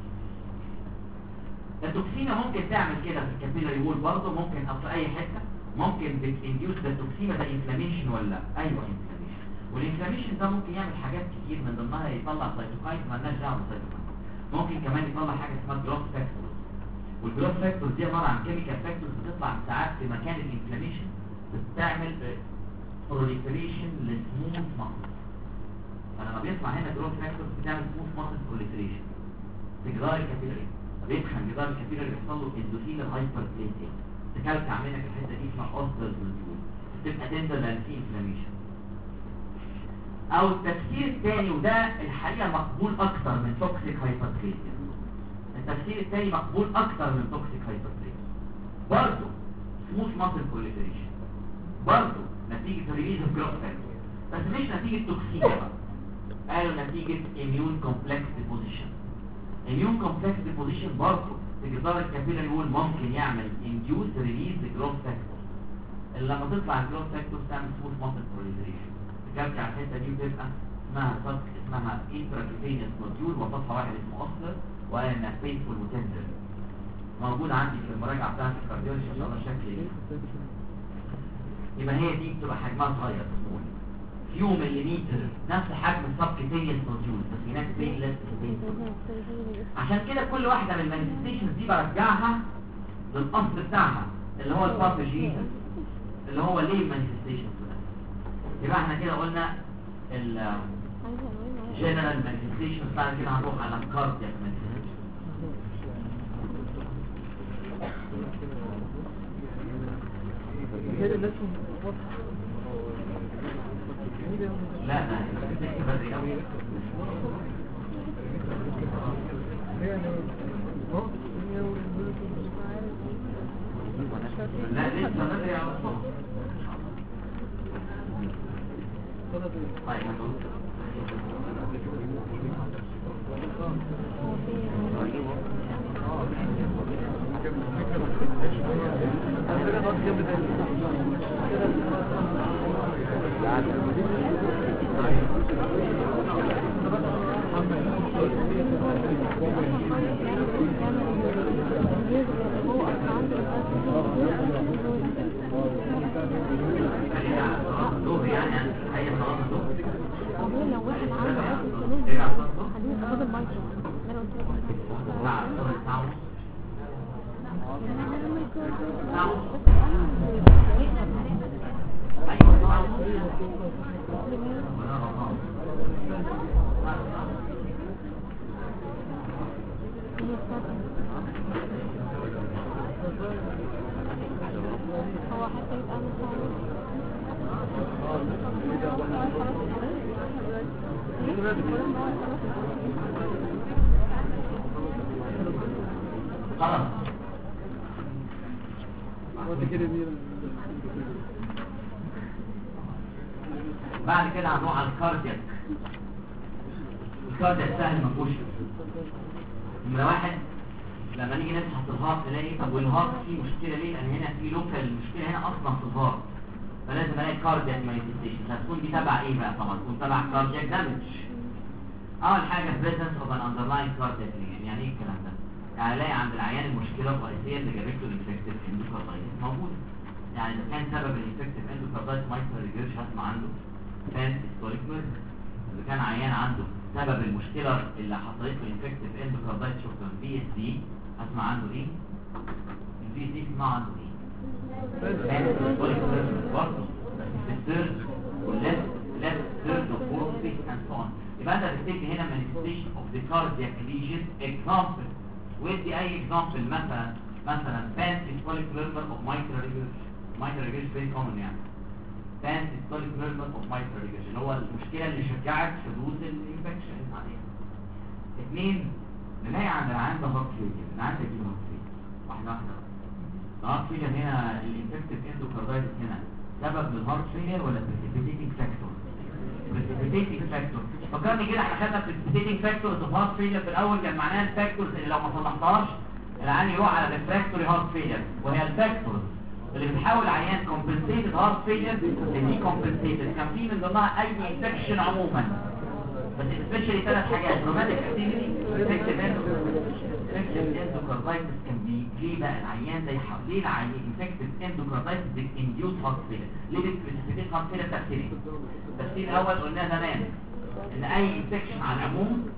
A: التوكسينيا ممكن تعمل كده في الكابيلاري وول برضه، ممكن او في اي حته. ممكن بتنديوس ده التوكسينيا ده انفلاميشن ولا لا؟ ايوه انفلاميشن. والانفلاميشن ده ممكن يعمل حاجات كتير، من ضمنها يطلع سيتوكاين مالناش دعوه بالسيتوكاين. ممكن كمان يطلع حاجه اسمها جروث فاكتورز. والجروث فاكتورز دي عباره عن كيميكال فاكتورز بتطلع ساعات في مكان الانفلاميشن، بتعمل proliferation لسموث ماسل. فلما بيطلع هنا جروث فاكتورز بتعمل سموث ماسل proliferation في جدار الكابيلاري. بيتخن جدار الكابيلاري بيحصل له اندوثيليال هايبربليزيا، تكلكع منك الحته دي اسمها اوستر نوديول، بتبقى تندر لان في انفلاميشن. او التفسير الثاني وده الحقيقه مقبول اكتر من توكسيك هايبربليزيا. التفسير الثاني مقبول اكتر من توكسيك هايبربليزيا. برضه سموث ماسل proliferation، برضه نتيجه ريليز اوف جروث فاكتور، بس مش نتيجه توكسينيا بقى. قالوا نتيجه immune complex deposition. immune complex deposition برضه في جدار الكابيلاري وول ممكن يعمل induce release growth factor. اللي لما تطلع الجروث فاكتور تعمل smooth muscle proliferation، ترجع الحته دي وتبقى اسمها intracutaneous nodule، وسطها واحد اسمه اوستر، وقال انها painful وتندر. موجود عندي في المراجعه بتاعت الكارديولوجي ان شاء الله شكل ايه. يبقى هي دي بتبقى حجمها صغير سمول، فيو مليمتر، نفس حجم السبكتينيوس نوديول، بس هناك بينلس. عشان كده كل واحده من المانيفستيشنز دي برجعها للاصل بتاعها اللي هو الباثوجين، اللي هو ليه المانيفستيشنز ده. يبقى احنا كده قلنا الجنرال مانيفستيشنز، بعد كده هنروح على الكاردياك مانيفستيشنز. لا لا بدري قوي. لا لسه بدري على الصبح. طيب بعد كده هنروح على الكاردياك. الكاردياك سهل ما فيهوش. نمرة واحد لما نيجي نبحث الهارت نلاقي طب والهارت فيه مشكلة ليه؟ لأن هنا في لوكال، المشكلة هنا أصلا في الهارت، فلازم الاقي كاردياك مانيفستيشن. هتكون دي تبع ايه بقى؟ طبعا تكون تبع كاردياك دامج. اول حاجه بريزنس اوف ان اندرلاين كاردياك ليجن. يعني ايه الكلام ده؟ يعني الاقي عند العيان المشكله الرئيسيه اللي جابت له الانفكتيف اندوكاردايتس موجوده. يعني اذا كان سبب الانفكتيف اندوكاردايتس مايكرو ريجيرش هسمع عنده كان هيستوريك ميرمر. اذا كان عيان عنده سبب المشكله اللي حصلت له انفكتيف اندوكاردايتس شكرا في اس دي هسمع عنده ايه؟ الفي اس دي بسمع عنده ايه؟ برضه الثيرد والليفت ثيرد وفورث فيفث اند سو اون. يبقى انت بتكتب هنا manifestation of the cardiac lesion example. ودي اي example مثلا pan-systolic murmur of mitral regurgitation very common يعني pan-systolic murmur of mitral regurgitation اللي هو المشكله اللي شجعت حدوث الانفكشن عليها. اثنين نلاقي عند العيان ده هارت فيلير. العيان ده يجيب هارت فيلير واحده الهارت فيلير هنا الانفكتيف اندوكاردايتس هنا سبب للهارت فيلير ولا بريسيبيتيتنج فاكتور؟ بريسيبيتيتنج فاكتور. فكرني كده احنا خدنا بريسيبيتيتنج فاكتورز اوف هارت فيلير في الاول، كان معناها الفاكتورز اللي لو ما صلحتهاش العيان يروح على ريفراكتوري هارت فيلير، وهي الفاكتورز اللي بتحاول عيان كومبنسيتد هارت فيلير لدي كومبنسيتد. كان في من ضمنها اي انفكشن عموما، بس سبيشالي ثلاث حاجات: روماتيك اكتيفيتي، انفكتيف اندوكاردايتس. كان ليه بقى العيان ده يحاول ليه العيان انفكتيف اندوكاردايتس بتنديوس هارت فيلير؟ ليه بتبريسيبيتيت هارت فيلير؟ تفسيرين. التفسير الاول قلناه زمان ان اي انفكشن على العموم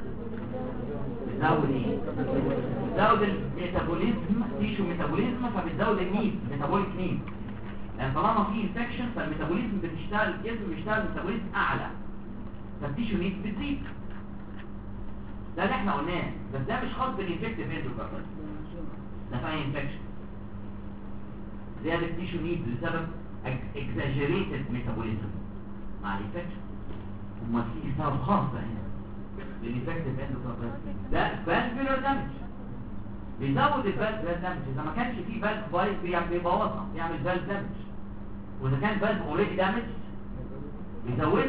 A: بتزود ايه؟ بتزود الميتابوليزم، تيشو ميتابوليزم، فبتزود النيد، ميتابوليك نيد. لان طالما في انفكشن فالميتابوليزم بتشتغل، الجسم بيشتغل ميتابوليزم اعلى، فالتيشو نيد بتزيد. ده اللي احنا قلناه، بس ده مش خاص بالانفكتيف اندوكاردايتس، ده في اي انفكشن زياده التيشو نيد بسبب اكزاجريتد ميتابوليزم مع الانفكشن. هما في سبب خاص هنا للانفكتيف اندوكاردايتس، ده فالفولار دامج، بيزود الفالفولار دامج. اذا ما كانش فيه فالف بايظ بيبوظها، بيعمل فالف دامج، واذا كان فالف اوريدي دامج بيزوده،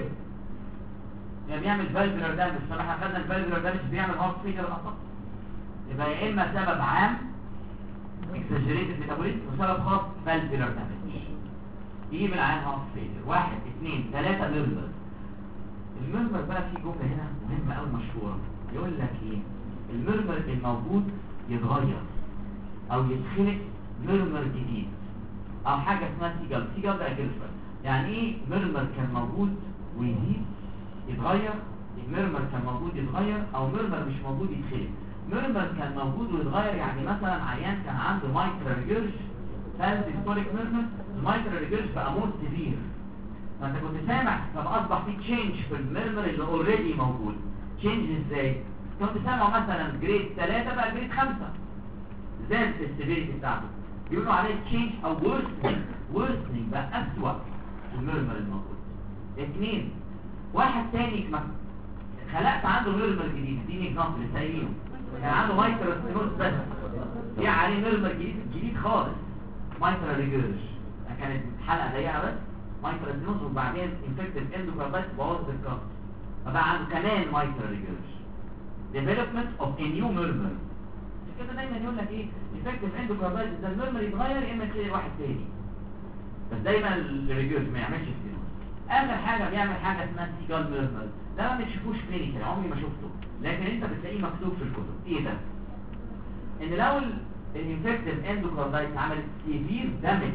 A: يعني بيعمل فالفولار دامج. فاحنا خدنا الفالفولار دامج بيعمل هارت فيلير اصلا. يبقى يا اما سبب عام اكزاجريتد ميتابوليزم، وسبب خاص فالفولار دامج يجيب العيان هارت فيلير. 1 2 3 ميرمر. الميرمر بقى في جمله هنا مهمه قوي مشهوره، يقول لك ايه؟ الميرمر الموجود يتغير او يتخلق ميرمر جديد، او حاجه اسمها سيجال ده اجلفر. يعني ايه ميرمر كان موجود ويزيد يتغير؟ الميرمر كان موجود يتغير، او ميرمر مش موجود يتخلق. ميرمر كان موجود ويتغير، يعني مثلا عيان كان عنده مايكرو ريجيرج هيستوريك ميرمر، المايكرو ريجيرج بقى مور سيفير، فانت كنت سامع فاصبح في تشينج في الميرمر اللي اوريدي موجود. تشينج ازاي؟ كنت سامع مثلا جريد 3 بقى جريد 5، زاد السيفيريتي بتاعته، بيقولوا عليه تشينج او ورسنينج بقى اسوأ في الميرمر الموجود. 2 واحد تاني خلقت عنده ميرمر جديد، اديني اكزامبل سايبينه، كان عنده مايكرو ستينوز بس في عليه ميرمر جديد خالص، مايكرو ريجيرج، كانت حلقه ضيقه بس مايكرو ستينوز، وبعدين انفكتيف اندوكاردايتس بوظت الكارت، فبقى عنده كمان مايكرو ريجيرج. development of a new murmur. كده دايما يقول لك ايه؟ انفكتيف اندوكاردايتس ده الميرمر يتغير يا اما تلاقي واحد تاني، بس دايما الريجيرج ما يعملش ستينوز. اخر حاجه بيعمل حاجه اسمها سيجال ميرمر، ده ما بتشوفوش كلينيكال، عمري ما شفته، لكن انت بتلاقيه مكتوب في الكتب. ايه ده؟ ان لو الانفكتيف اندوكاردايتس عملت سيفير دامج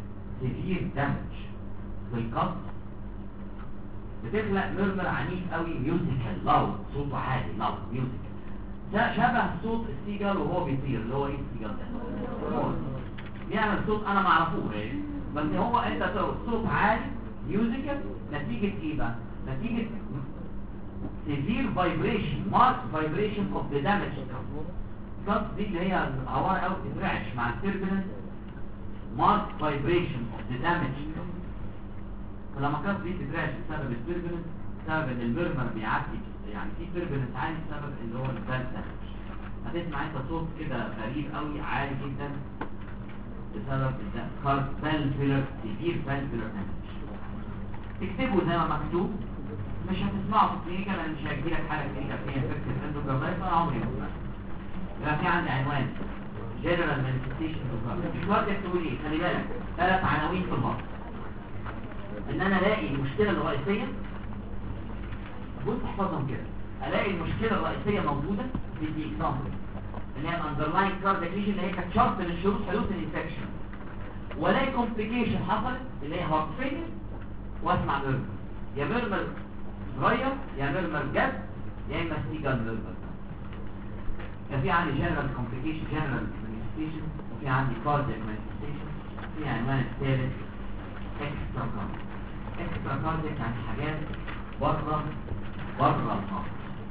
A: في القلب، بتخلق ميرمر عنيف قوي، ميوزيكال لاود، صوته عالي، لاود ميوزيكال، ده شبه صوت السيجال وهو بيطير. اللي هو ايه السيجال ده؟ بيعمل صوت انا ما اعرفوش، بس هو انت صوت عالي ميوزيكال نتيجه ايه بقى؟ نتيجه severe vibration، marked vibration of the damage cup دي اللي هي عباره او تترعش مع التربلنس، marked vibration of the damage cup. فلما كانت دي تترعش بسبب التربلنس، بسبب ان الميرمر بيعدي، يعني في تربلنس عالي بسبب اللي هو الفالف دامج، هتسمع انت صوت كده غريب قوي عالي جدا بسبب فالفيلر سيفير فالفيلر دامج. تكتبوا زي ما مكتوب، مش هتسمعوا في الكلينيكال لان مش هيجيلك حاله كلينيكال فيها انفكتيف اندوكاردايتس وانا عمري ما سمعت. يبقى في عندي عنوان جنرال مانيفستيشن اوف كاردياك تقول ايه؟ خلي بالك 3 عناوين في الهارت. ان انا الاقي المشكله الرئيسيه، بص احفظهم كده، الاقي المشكله الرئيسيه موجوده في الاكزامبل اللي هي الاندرلاين كاردياك ليجن اللي هي كانت شرط من شروط حدوث الانفكشن، والاقي كومبليكيشن حصلت اللي هي هارت فيلير، واسمع ميرمر، يا ميرمر صغير يا ميرمر جد يا اما ستيجال ميرمر. في عندي جنرال كومبليكيشن جنرال مانيفستيشن، وفي عندي كاردياك مانيفستيشن، في عنوان الثالث اكسترا كاردياك. اكسترا كاردياك يعني حاجات بره الهارت،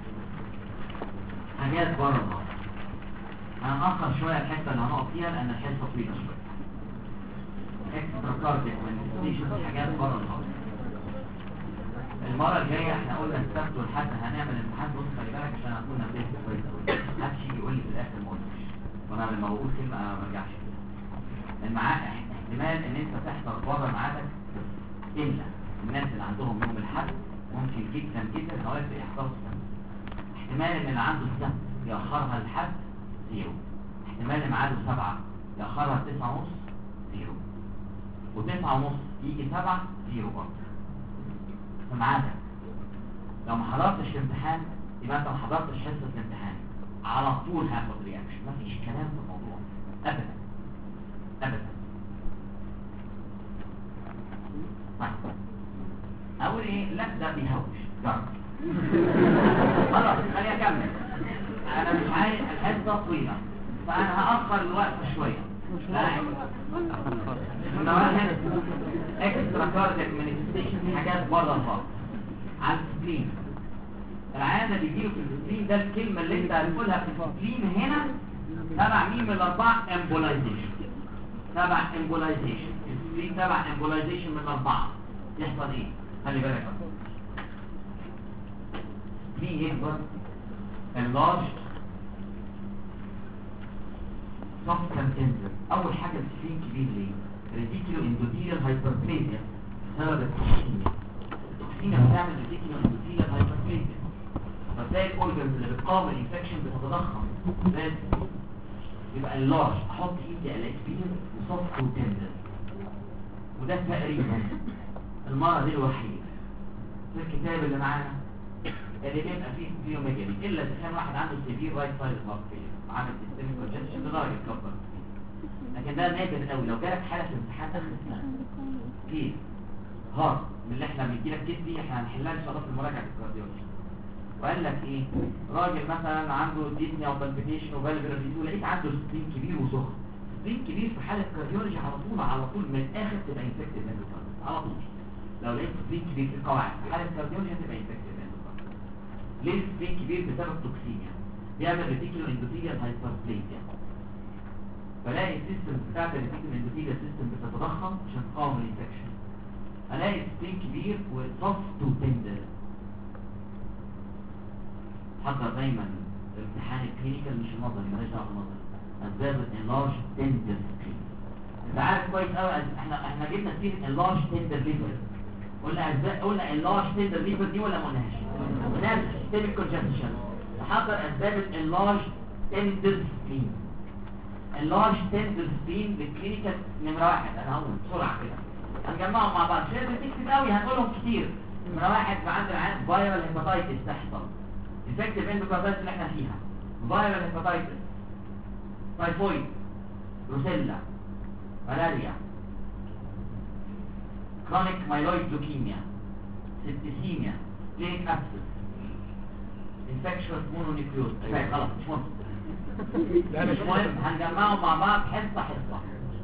A: حاجات بره الهارت. هنأخر شويه الحته اللي هنقف فيها لان الحصه طويله شويه. اكسترا كاردياك مانيفستيشن حاجات بره الهارت. المره الجايه احنا قلنا السبت والحد هنعمل امتحان. بص خلي بالك عشان اكون نبهت كويس قوي، محدش يجي يقول لي في الاخر ما قلتش، وانا لما بقول كلمه انا ما برجعش فيها. الميعاد احتمال ان انت تحضر بره ميعادك الا الناس اللي عندهم يوم الاحد ممكن جدا جدا اوافق يحضروا السبت. احتمال ان اللي عنده السبت ياخرها للحد 0، احتمال اللي ميعاده 7 ياخرها 9:30 0، و9:30 يجي 7 0 برضه في ميعادك. لو ما حضرتش الامتحان يبقى انت ما حضرتش حصه الامتحان، على طول هاخد رياكشن، مفيش كلام في الموضوع ابدا ابدا. طيب اقول ايه؟ لا ده بيهوش جرب. خلاص خليني اكمل، انا مش عايز الحصه طويله فانا هاخر الوقت شويه. واحد اكسترا كاردياك مانيفستيشن حاجات بره الهارت على السبلين. العيان ده بيجيله في السبلين، ده الكلمه اللي انت هتقولها في السبلين هنا تبع مين من الاربعه؟ امبولايزيشن. تبع امبولايزيشن السبلين، تبع امبولايزيشن من الاربعه. يحصل ايه؟ خلي بالك السبلين يكبر enlarged substantive. اول حاجه السبلين كبير ليه؟ ريديكيلو اندوثيليال هايبربليزيا بسبب التوكسيميا. التوكسيميا بتعمل ريديكيلو اندوثيليال هايبربليزيا، فتلاقي الاورجنز اللي بتقاوم الانفكشن بتتضخم. لازم يبقى اللارج، احط ايدي على كبير وسوفت وتندر، وده تقريبا المرض الوحيد في الكتاب اللي معانا اللي بيبقى فيه فيوميجالي، الا اذا كان واحد عنده سيفير رايت سايد هارت فيلير عامل سيستميك كونجكشن لدرجه كبر، لكن ده نادر قوي. لو جالك حاله في امتحان اخر السنه كيس هارت من اللي احنا بنجيلك كيس دي احنا هنحلها ان شاء الله في المراجعه الكارديولوجي، وقال لك ايه؟ راجل مثلا عنده ديسنيا وبالبيتيشن وفالفولار ديزيز، ولقيت عنده سبلين كبير وسخن. سبلين كبير في حاله كارديولوجي على طول من الاخر تبقى انفكتيف اندوكاردايتس على طول. لو لقيت سبلين كبير في القواعد في حاله كارديولوجي هتبقى انفكتيف اندوكاردايتس. ليه سبلين كبير؟ بسبب توكسيميا، بيعمل ريتيكولو اندوثيليال هايبربليزيا. فلاقي السيستم بتاعت الريتيكولو اندوثيليال سيستم بتتضخم عشان تقاوم الانفكشن. الاقي سبلين كبير وسوفت وتندر. حضر دايما الامتحان الكلينيكال مش النظري، مالهاش دعوه بالنظري. اسباب الانلارج تندر سبلين. انت عارف كويس قوي احنا جبنا سيره اللارج تندر ليفر. قلنا اللارج تندر ليفر دي ولا ما قلناش؟ قلنا سيستميك كونجكشن. حضر اسباب اللارج تندر سبلين. اللارج تندر سبلين بالكلينيكال نمره 1 انا هقول بسرعه كده هنجمعهم مع بعض، مش لازم تكتب قوي هنقولهم كتير. نمره 1 عند العيان فايرال هيباتايتس تحصل، انفكتيف اندوكاردايتس اللي احنا فيها، فايرال هيباتايتس، تايفويد، بروسيلا، ملاريا، كرونيك مايلويد لوكيميا، سبتيسيميا، كلينيك ابسس، انفكشوس مونونيكليوز. خلاص مش مهم مش مهم، هنجمعهم مع بعض حصه حصه.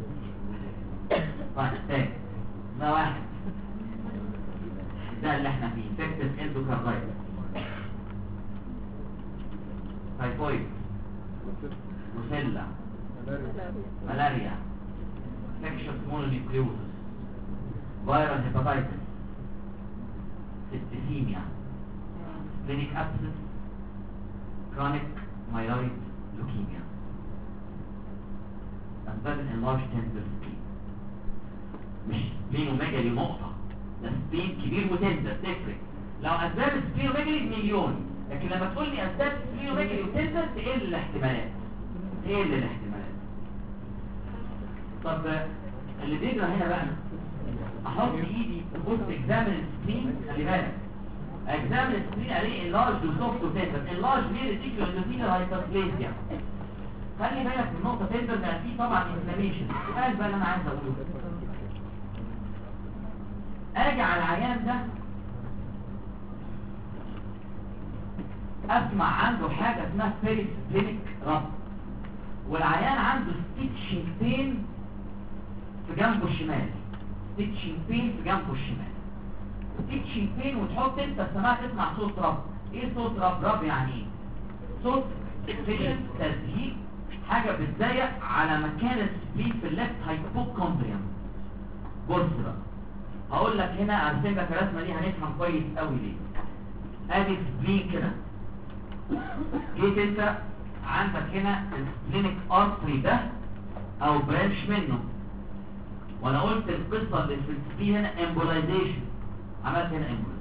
A: طيب تاني ده واحد، ده اللي احنا فيه انفكتيف اندوكاردايتس، تايفويد، بروسيلا، ملاريا، انفكشوس مونونيكليوز، فيرال هيباتايتس، سبتيسيميا، كلينيك ابسس، كرونيك مايلويد لوكيميا. اسباب الانلارج تندر سبلين. مش سبلينوميجالي نقطه، ده سبلين كبير وتندر تفرق. لو اسباب السبلينوميجالي بمليون، لكن لما تقول لي اسباب السبلينوميجالي وتندر تقل الاحتمالات. طب اللي بيجرى هنا بقى احط ايدي بص اكزامن السبلين، خلي بالك اكزامن السبلين عليه اللارج وسوفت وتندر. اللارج ليه ريتيكولو اندوثيليال هايبربليزيا، خلي بالك من نقطه تندر ده فيه طبعا انفلاميشن. السؤال بقى اللي انا عايز اقوله، اجي على العيان ده اسمع عنده حاجه اسمها بيريسبلينيك ربط، والعيان عنده ستيتشنج بين في جنبه الشمال، ستيتشنج بين في جنبه الشمال، ستيتشنج بين، وتحط انت السماعه تسمع صوت رب. ايه صوت رب؟ رب يعني ايه؟ صوت فيشن تزهيق، حاجه بتضايق على مكان السبلين في الليفت هايبوكوندريوم. بص بقى هقول لك هنا، ارسم لك الرسمه دي هنفهم كويس قوي ليه. ادي سبلين كده، جيت انت عندك هنا السبلينيك ارتري ده او برانش منه، وانا قلت القصه اللي في السبلين هنا امبولايزيشن، عملت هنا امبولايز.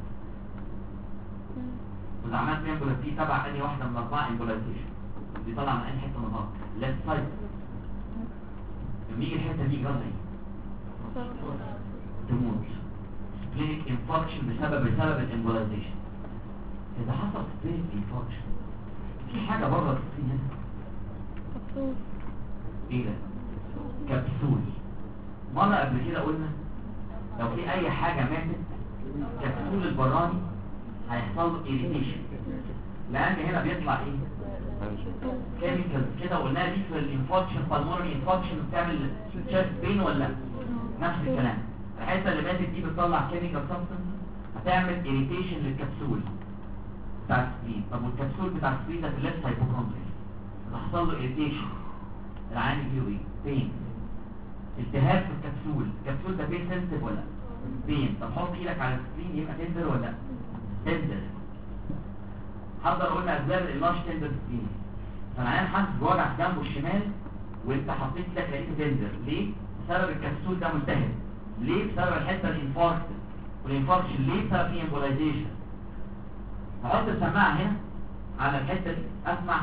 A: واذا عملت امبولايز دي تبع انهي واحده من الاربعه امبولايزيشن؟ دي طالعه من انهي حته من الارض؟ ليفت سايد. لما يجي الحته دي جرى ايه؟ تموت. سبلينيك انفاركشن بسبب الامبولايزيشن. اذا حصل سبلينيك انفاركشن في حاجه بره السبلين هنا.
B: كبسول.
A: ايه ده؟ كبسول. مرة قبل كده قلنا لو في اي حاجة ماتت كبسول البراني هيحصل له irritation، لان هنا بيطلع ايه؟ كيميكالز كده، وقلنا دي في الانفاركشن بالمونري انفاركشن بتعمل تشست بين ولا نفس الكلام. الحته اللي ماتت دي بتطلع كيميكال سبستنس هتعمل irritation للكبسول بتاع السبلين. طب والكبسول بتاع السبلين ده في الليفت هايبوكوندريا، هيحصل له irritation، العين يجيله ايه؟ بين، التهاب في الكبسول. الكبسول ده بين سنسيتيف ولا بين؟ طب حط ايدك على السكرين يبقى تندر ولا تندر. حضر قلنا اسباب الانلارج تندر سكرين. فالعيان حاسس بوجع في جنبه الشمال وانت حطيت ايدك لقيته تندر. ليه؟ بسبب الكبسول ده ملتهب. ليه؟ بسبب الحته الانفاركت، والانفاركشن ليه؟ بسبب في امبولايزيشن. هحط السماعه هنا على الحته دي اسمع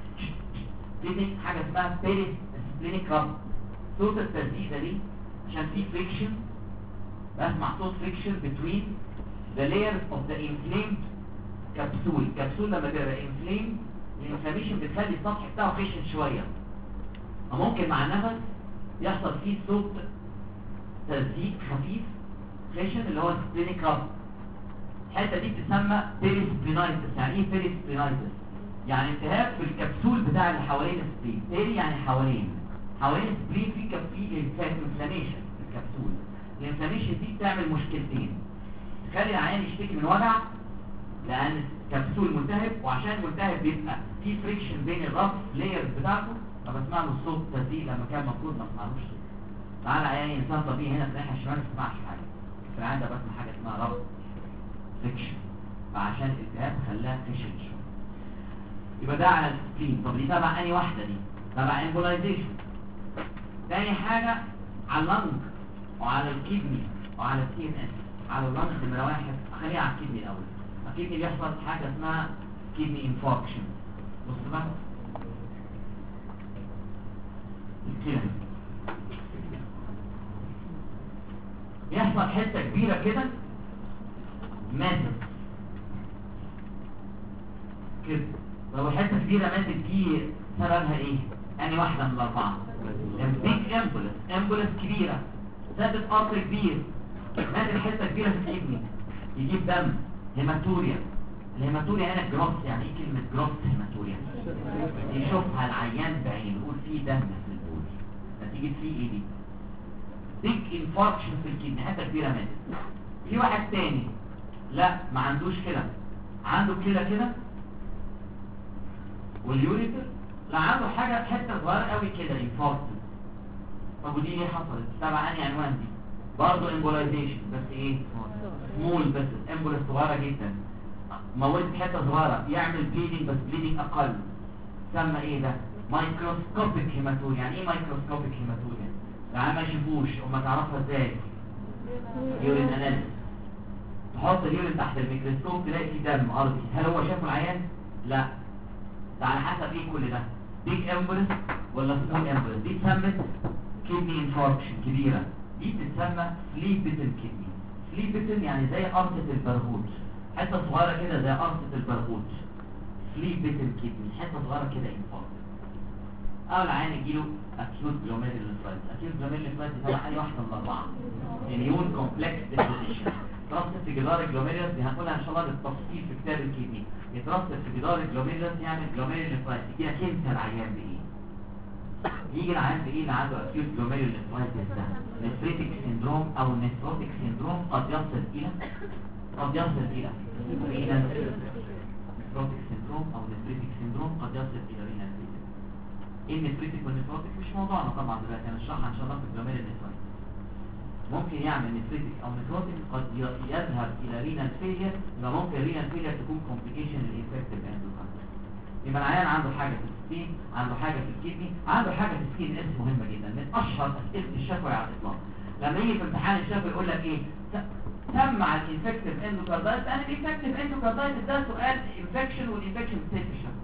A: دي حاجه اسمها بيريسبلينيك ربط. صوت التزييق ده ليه؟ عشان في فريكشن، بسمع صوت فريكشن between the layers of the inflamed capsule. الكبسول لما بيبقى inflamed الانفلاميشن بتخلي السطح بتاعه خشن شويه، وممكن مع النفس يحصل فيه صوت تزييق خفيف خشن اللي هو سبلينيك ربط. الحته دي بتسمى بيريسبلينايتس. يعني ايه بيريسبلينايتس؟ يعني التهاب في الكبسول بتاع اللي حوالين السبلين. بيري يعني حوالين السبلين في انفلاميشن في الكبسول. الانفلاميشن دي بتعمل مشكلتين، تخلي العيان يشتكي من وجع لان الكبسول ملتهب، وعشان ملتهب بيبقى في فريكشن بين الرف لايرز بتاعته، فبسمع له الصوت تزييق لما كان المفروض ما اسمعلوش صوت. تعالى عيان انسان طبيعي هنا في الناحيه الشمال ما بسمعش حاجه، في العيان ده بسمع حاجه اسمها رف فريكشن، فعشان الالتهاب خلاها خشن شويه. يبقى ده على السبلين. طب دي تبع انهي واحده؟ دي تبع امبولايزيشن. تاني حاجة على اللنج وعلى الكيدني وعلى السي ان اس. على اللنج نمرة واحد، خليها على الكيدني الأول. الكيدني بيحصل حاجة اسمها كيدني انفاركشن. بص بقى كده بيحصل حتة كبيرة كده ماتت كده. لو حتة كبيرة ماتت دي سببها ايه؟ أنهي واحدة من الأربعة؟ بيج امبولس كبيرة، زادت قطر كبير، مات الحته كبيره في الكدني، يجيب دم، هيماتوريا. الهيماتوريا هنا جروس. يعني ايه كلمه جروس هيماتوريا؟ يشوفها العيان بعينه يقول فيه دم في البول، نتيجه فيه ايه دي؟ بيج انفاركشن في الكدني، حته كبيره ماتت. في واحد تاني لا ما عندوش كده، عنده كده واليوريتر لا عنده حاجه حته صغيره قوي كده انفاركت. طب ودي ليه حصلت؟ تبع انهي عنوان دي؟ برضه امبولايزيشن، بس ايه؟ سمول، بس امبولايز صغيره جدا، موتت حته صغيره، يعمل بليدنج بس بليدنج اقل. سمى ايه ده؟ مايكروسكوبيك هيماتوريا. يعني ايه مايكروسكوبيك هيماتوريا؟ يعني ما يشوفوش. اما تعرفها ازاي؟ يورين اناليسيس. تحط اليورين تحت الميكروسكوب تلاقي فيه دم ارضي. هل هو شاف العيان؟ لا. ده على حسب ايه كل ده؟ بيج امبولس ولا سمول امبولس؟ دي اتسمت كيدني انفاركشن كبيره، دي بتتسمى سليب بيتن كيدني. سليب بيتن يعني زي قرصه البرغوث، حته صغيره كده زي قرصه البرغوث. سليب بيتن كيدني حته صغيره كده انفاركت. اول عيان يجيله اكيوت جلوميرولوفرايتس. اكيوت جلوميرولوفرايتس طبعا اي واحده من الاربعه. اميون كومبلكس ديبوزيشن يترسب في جدار الجلوميرولس، دي هنقولها ان شاء الله بالتفصيل في كتاب الكيدني. يترسب في جدار الجلوميرولس يعمل جلوميرولوفرايتس. يجي لك انت العيان بايه؟ يجي العيان بايه اللي عنده اكيوت جلوميرولوفرايتس ده؟ نفريتك سيندروم او نفروتك سيندروم قد يصل الى رينال نفروتك سيندروم او نفريتك سيندروم قد يصل الى رينال فيلير. ايه النفريتك والنفروتك مش موضوعنا طبعا دلوقتي، هنشرحها ان شاء الله في الجلوميرولوفرايتس. ممكن يعمل نفريتك او نفروتك قد يذهب الى رينال فيلير. يبقى ممكن رينال فيلير تكون كومبليكيشن للانفكتيف اندوكاردايتس. يبقى العيان عنده حاجه في السكين، عنده حاجه في الكدني، عنده حاجه في السكين. اس مهمه جدا، من اشهر اسئله الشفوي على الاطلاق. لما يجي في امتحان الشفوي يقول لك ايه؟ سمع الانفكتيف اندوكاردايتس. انا الانفكتيف اندوكاردايتس ده سؤال انفكشن، والانفكشن بتصير في الشفوي.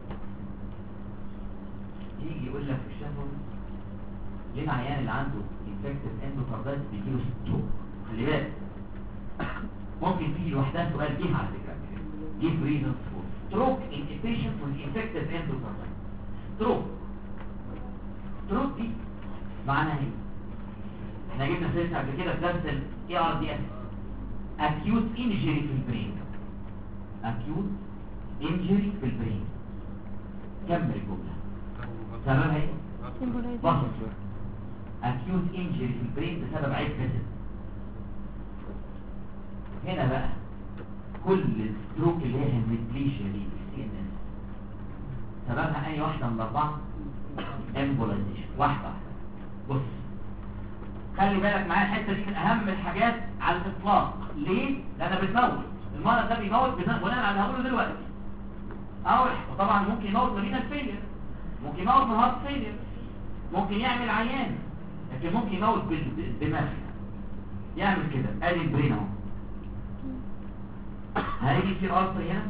A: يجي يقول لك في الشفوي ليه العيان اللي عنده انفكتيف اندوكاردايتس بيجيله ستروك؟ خلي بالك ممكن تيجي لوحدها سؤال جه على فكره. give reasons for stroke in a patient with infected endocarditis. stroke دي معناها ايه؟ احنا جبنا سيرتها قبل كده في درس ال ARDS acute injury في البرين. acute injury في البرين. كمل الجمله. سببها ايه؟ بصر. acute injury في البرين بسبب عيب جسد. هنا بقى كل الستروك اللي هي هيميبليشيا دي سي ان اس سببها اي واحده من الاربعه؟ امبولايزيشن. واحده. بص خلي بالك معايا، الحته دي من اهم الحاجات على الاطلاق. ليه؟ لانها بتموت. المرض ده بيموت بناء على اللي هقوله دلوقتي. طبعا ممكن يموت من رينال فيلير، ممكن يموت من هارت فيلير، ممكن يعمل عيان، لكن ممكن يموت بالدماغ. يعمل كده. ادي البرين اهو. هيجي في ارثر هنا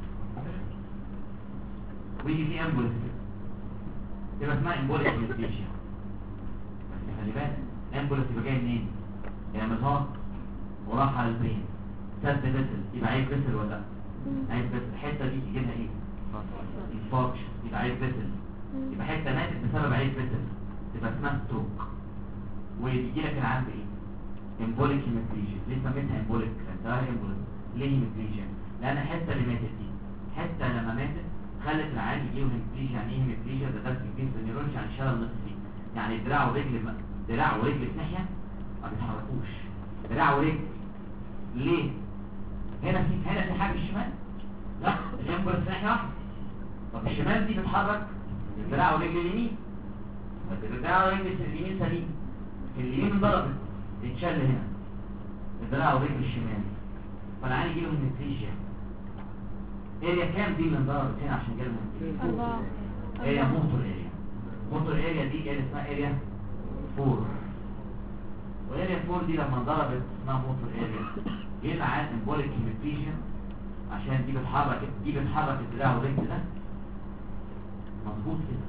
A: ويجي في امبوليس يبقى اسمها امبوليس ميستيشيا. بس خلي بالك امبوليس يبقى جاي منين؟ يعني من الهارت وراح على البرين سد فيسل. يبقى عيب فيسل ولا لا؟ عيب فيسل. الحته دي يجي لها ايه؟ انفاركشن. يبقى عيب فيسل. يبقى حته ماتت بسبب عيب فيسل تبقى اسمها ستروك. ويجي لك العام بايه؟ امبوليك هيماتريجيا. ليه سميتها امبوليك؟ لانها امبوليك. ليه هيماتريجيا؟ لان الحته اللي ماتت دي حته لما ماتت خلت العيان يجيله هيماتريجيا. يعني ايه هيماتريجيا؟ ده درس كبير في النيورولوجي. يعني شلل نصفي. يعني دراع ورجل في ناحيه ما بيتحركوش. دراع ورجل. ليه؟ هنا في حاجه الشمال؟ لا، الامبولس في ناحيه واحده. طب الشمال دي بتتحرك الدراع ورجل اليمين. الدراع ورجل اليمين سليم، اليمين انضربت اتشل هنا الدراع ورجل الشمال. فالعيان يجيله هيماتريجيا. اريا كام دي اللي انضربت هنا عشان جاله هيماتريجيا؟ 4. اريا موتور اريا. موتور اريا دي اسمها اريا 4. واريا 4 دي لما انضربت اسمها موتور اريا. جه العيان امبوليك هيماتريجيا عشان دي بتحرك الدراع والرجل ده. مظبوط كده.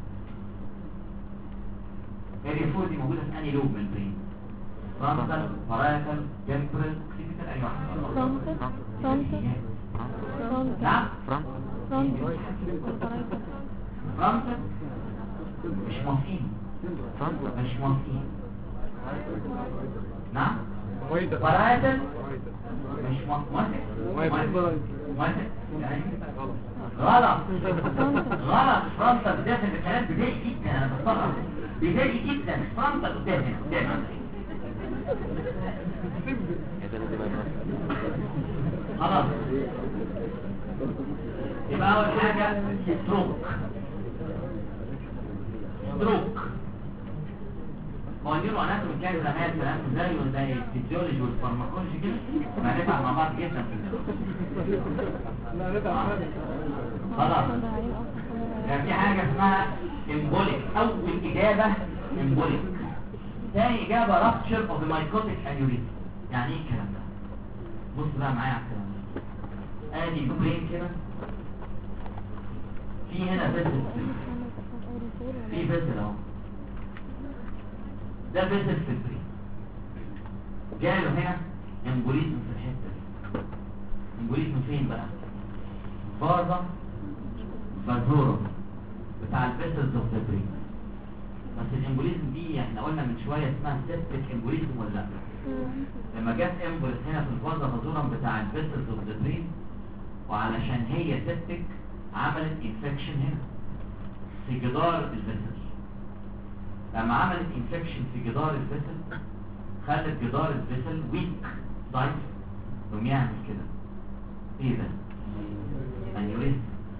A: اريا 4 دي موجوده في انهي لوب من البرين؟ فرونتال، بارايتال، تمبرال، اوكسيبيتال. اي واحده؟ نعم فرونتال. مش موافقين. نعم بارايتال مش موافق. غلط. فرونتال داخل الكلام بدائي جدا. انا بستغرب بدائي جدا. فرونتال قدام خلاص. يبقى اول حاجه ستروك. ما هو النيورو اناتومي كان زمان كلام زيه زي الفيزيولوجي والفارماكولوجي كده. ما هنتعب مع بعض جدا في النيورو. خلاص يعني في حاجه اسمها امبوليك. اول اجابه امبوليك، ثاني اجابه رابتشر اوف مايكوتيك انيوريزم. يعني ايه الكلام ده؟ بص بقى معايا على الكلام ده. ادي برين كده، في هنا فيسل، في فيسل اهو، ده فيسل في البرين، جاله هنا امبوليزم في الحته دي. امبوليزم فين بقى؟ فازا فازورو بتاع الفيسلز اوف ذا برين. بس الامبوليزم دي احنا قلنا من شويه اسمها سيبتيك امبوليزم ولا لا؟ لما جت امبوليس هنا في الفازا فازورم بتاع الفيسلز اوف ذا برين، وعلشان هي سيبتيك عملت انفكشن هنا في جدار الفيسل. لما عملت انفكشن في جدار الفيسل خلت جدار الفيسل ويك ضعيف، يقوم يعمل كده. ايه ده؟ انيوريزم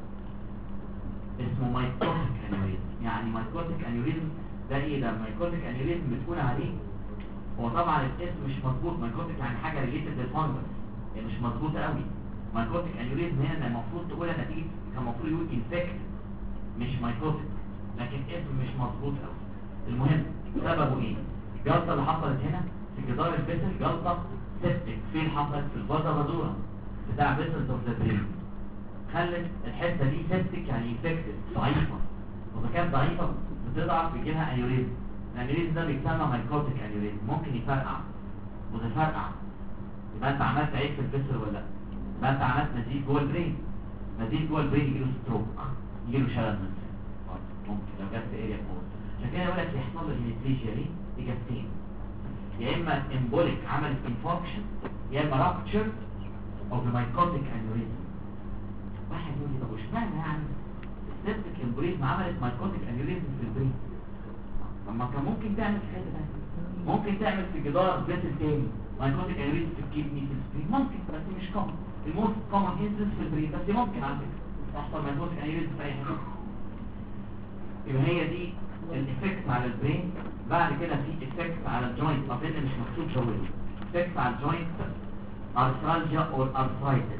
A: اسمه مايكوتيك انيوريزم. يعني مايكوتيك انيوريزم ده ايه ده؟ مايكوتيك انيوريزم بتكون عليه، هو طبعا الاسم مش مظبوط، مايكوتيك يعني حاجه ريليتد للفانجس، يعني مش مظبوطه قوي. مايكوتيك انيوريزم هنا المفروض تقولها نتيجه، كان المفروض يقول انفكت مش مايكوتيك، لكن اسم مش مظبوط قوي. المهم سببه ايه؟ الجلطه اللي حصلت هنا في جدار الفيسل جلطه سيبتيك. فين حصلت؟ في الفازا فازورا بتاع فيسلز اوف ذا برين، خلت الحته دي سيبتيك يعني انفكتد ضعيفه، واذا كانت ضعيفه بتضعف بيجي لها انيوريزم. الانيوريزم ده بيتسمى مايكوتيك انيوريزم، ممكن يفرقع، وده فرقع يبقى انت عملت عيب في الفيسل ولا لا؟ يبقى انت عملت نزيف جوه البرين، نزيف جوه البرين يجيله ستروك، يجيله شلل نصفي ممكن لو جت في اريا فور. عشان كده يقول لك يحصل له هيميبليجيا ليه؟ اجابتين، يا اما امبوليك عملت انفكشن، يا اما رابتشر اوف مايكوتيك انيوريزم. واحد يقول لي طب اشمعنى يعني السيبتيك امبوليزم عملت مايكوتيك انيوريزم في البرين؟ طب ما كان ممكن تعمل في حته ثانيه، ممكن تعمل في جدار فيسل تاني مايكوتيك انيوريزم في الكيدني في السبرين، ممكن بس مش كومن. الموست كومن انسنس في البرين، بس ممكن على فكره تحصل مايكوتيك انيوريزم في اي حته. يبقى هي دي الافكت على البرين. بعد كده في افكت على الجوينت، اظن مش مكتوب شويه. افكت على الجوينت ارثرالجيا او ارثرايتس،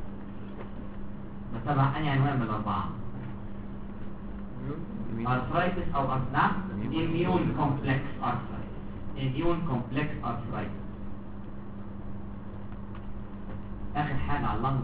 A: ده تبع انهي عنوان من الاربعه؟ ارثرايتس او نعم immune complex arthritis. immune complex arthritis. اخر حاجه على اللنج،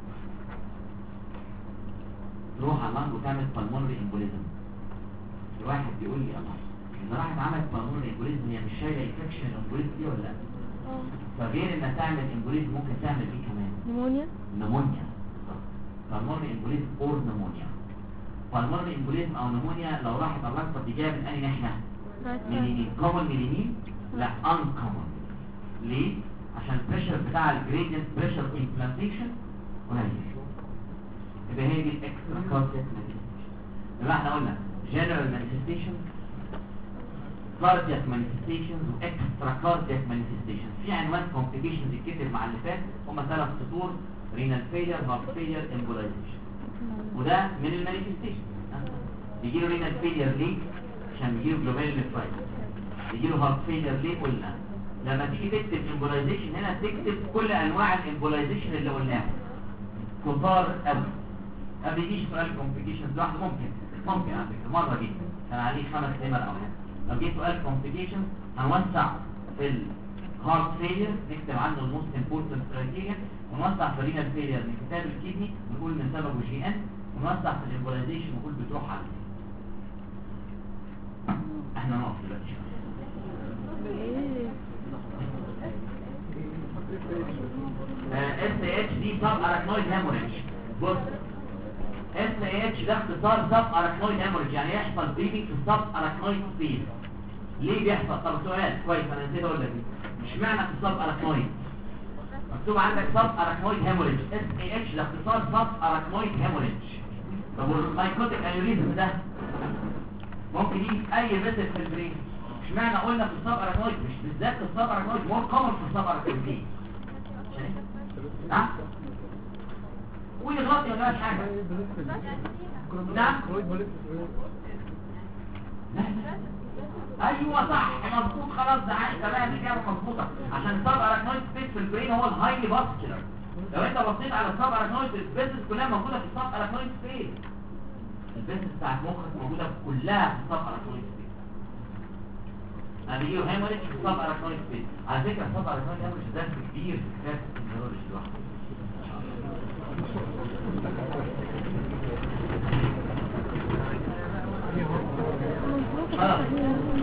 A: تروح على اللنج وتعمل pulmonary embolism. الواحد بيقول لي الله اذا راحت عملت pulmonary embolism هي مش شايله انفكشن الامبوليزم دي ولا لا؟ فغير انها تعمل امبوليزم ممكن تعمل ايه كمان؟ نمونيا. pulmonary embolism or pneumonia. pulmonary embolism او نمونيا لو راحت على اللنج، طب دي جايه من اي ناحيه؟ من اليمين. كومن من اليمين؟ لا uncommon. ليه؟ عشان البريشر بتاع الجريدينت بريشر امبلانتيشن قليل. يبقى هي دي الاكسترا كاردياك مانيفستيشن. يبقى احنا قلنا جنرال مانيفستيشن، كاردياك مانيفستيشن، واكسترا كاردياك مانيفستيشن. في عنوان كومبليكيشنز يتكتب مع اللي فات، هم 3 سطور: رينال فيلير، هارت فيلير، امبولايزيشن. وده من المانيفستيشن. يجيله رينال فيلير ليه؟ عشان يجيله جلوبال نفرايتس. يجيله هارت فيلير ليه؟ قلنا لما تيجي تكتب امبولايزيشن هنا تكتب كل انواع الامبولايزيشن اللي قلناها كتار قوي. ما بيجيش سؤال كومبليكيشنز لوحده، ممكن على فكره مره جدا كان عليه 5 نمر او حاجه. لو جه سؤال كومبليكيشنز هنوسع في الهارت فيلير نكتب عنه الموست امبورتنت كرايتيريا، ونوسع في الرينال فيلير من كتاب الكدني ونقول من سببه جي ان، ونوسع في الامبولايزيشن ونقول بتروح على ايه. احنا نقف دلوقتي شويه. SH دي سب اراكنويد هيموريج. بص SH ده اختصار سب اراكنويد هيموريج، يعني يحصل بليدنج في السب اراكنويد سبيس. ليه بيحصل؟ طب سؤال كويس انا نسيت اقول لك مش معنى في السب اراكنويد مكتوب عندك سب اراكنويد هيموريج. SH ده اختصار سب اراكنويد هيموريج. طب والمايكوتيك انيوريزم ده ممكن يجي اي فيسل في البرين. مش معنى قلنا في السب اراكنويد، مش بالذات في السب اراكنويد، مور كومن في السب اراكنويد. نعم ويغلط يا حاجه. نعم ايوه صح مظبوط خلاص، ده تمام الاجابه مظبوطه. عشان السب اراكنويد سبيس في البرين هو الهايلي فاسكولار. لو انت بصيت على السب اراكنويد سبيس كلها موجوده في السب اراكنويد سبيس، البنت بتاعت مخك موجوده كلها في السب اراكنويد سبيس. انا بيجيله هيموريج في السب اراكنويد سبيس. على فكره السب اراكنويد هيموريج ده كبير في كتاب النيورولوجي لوحده. خلاص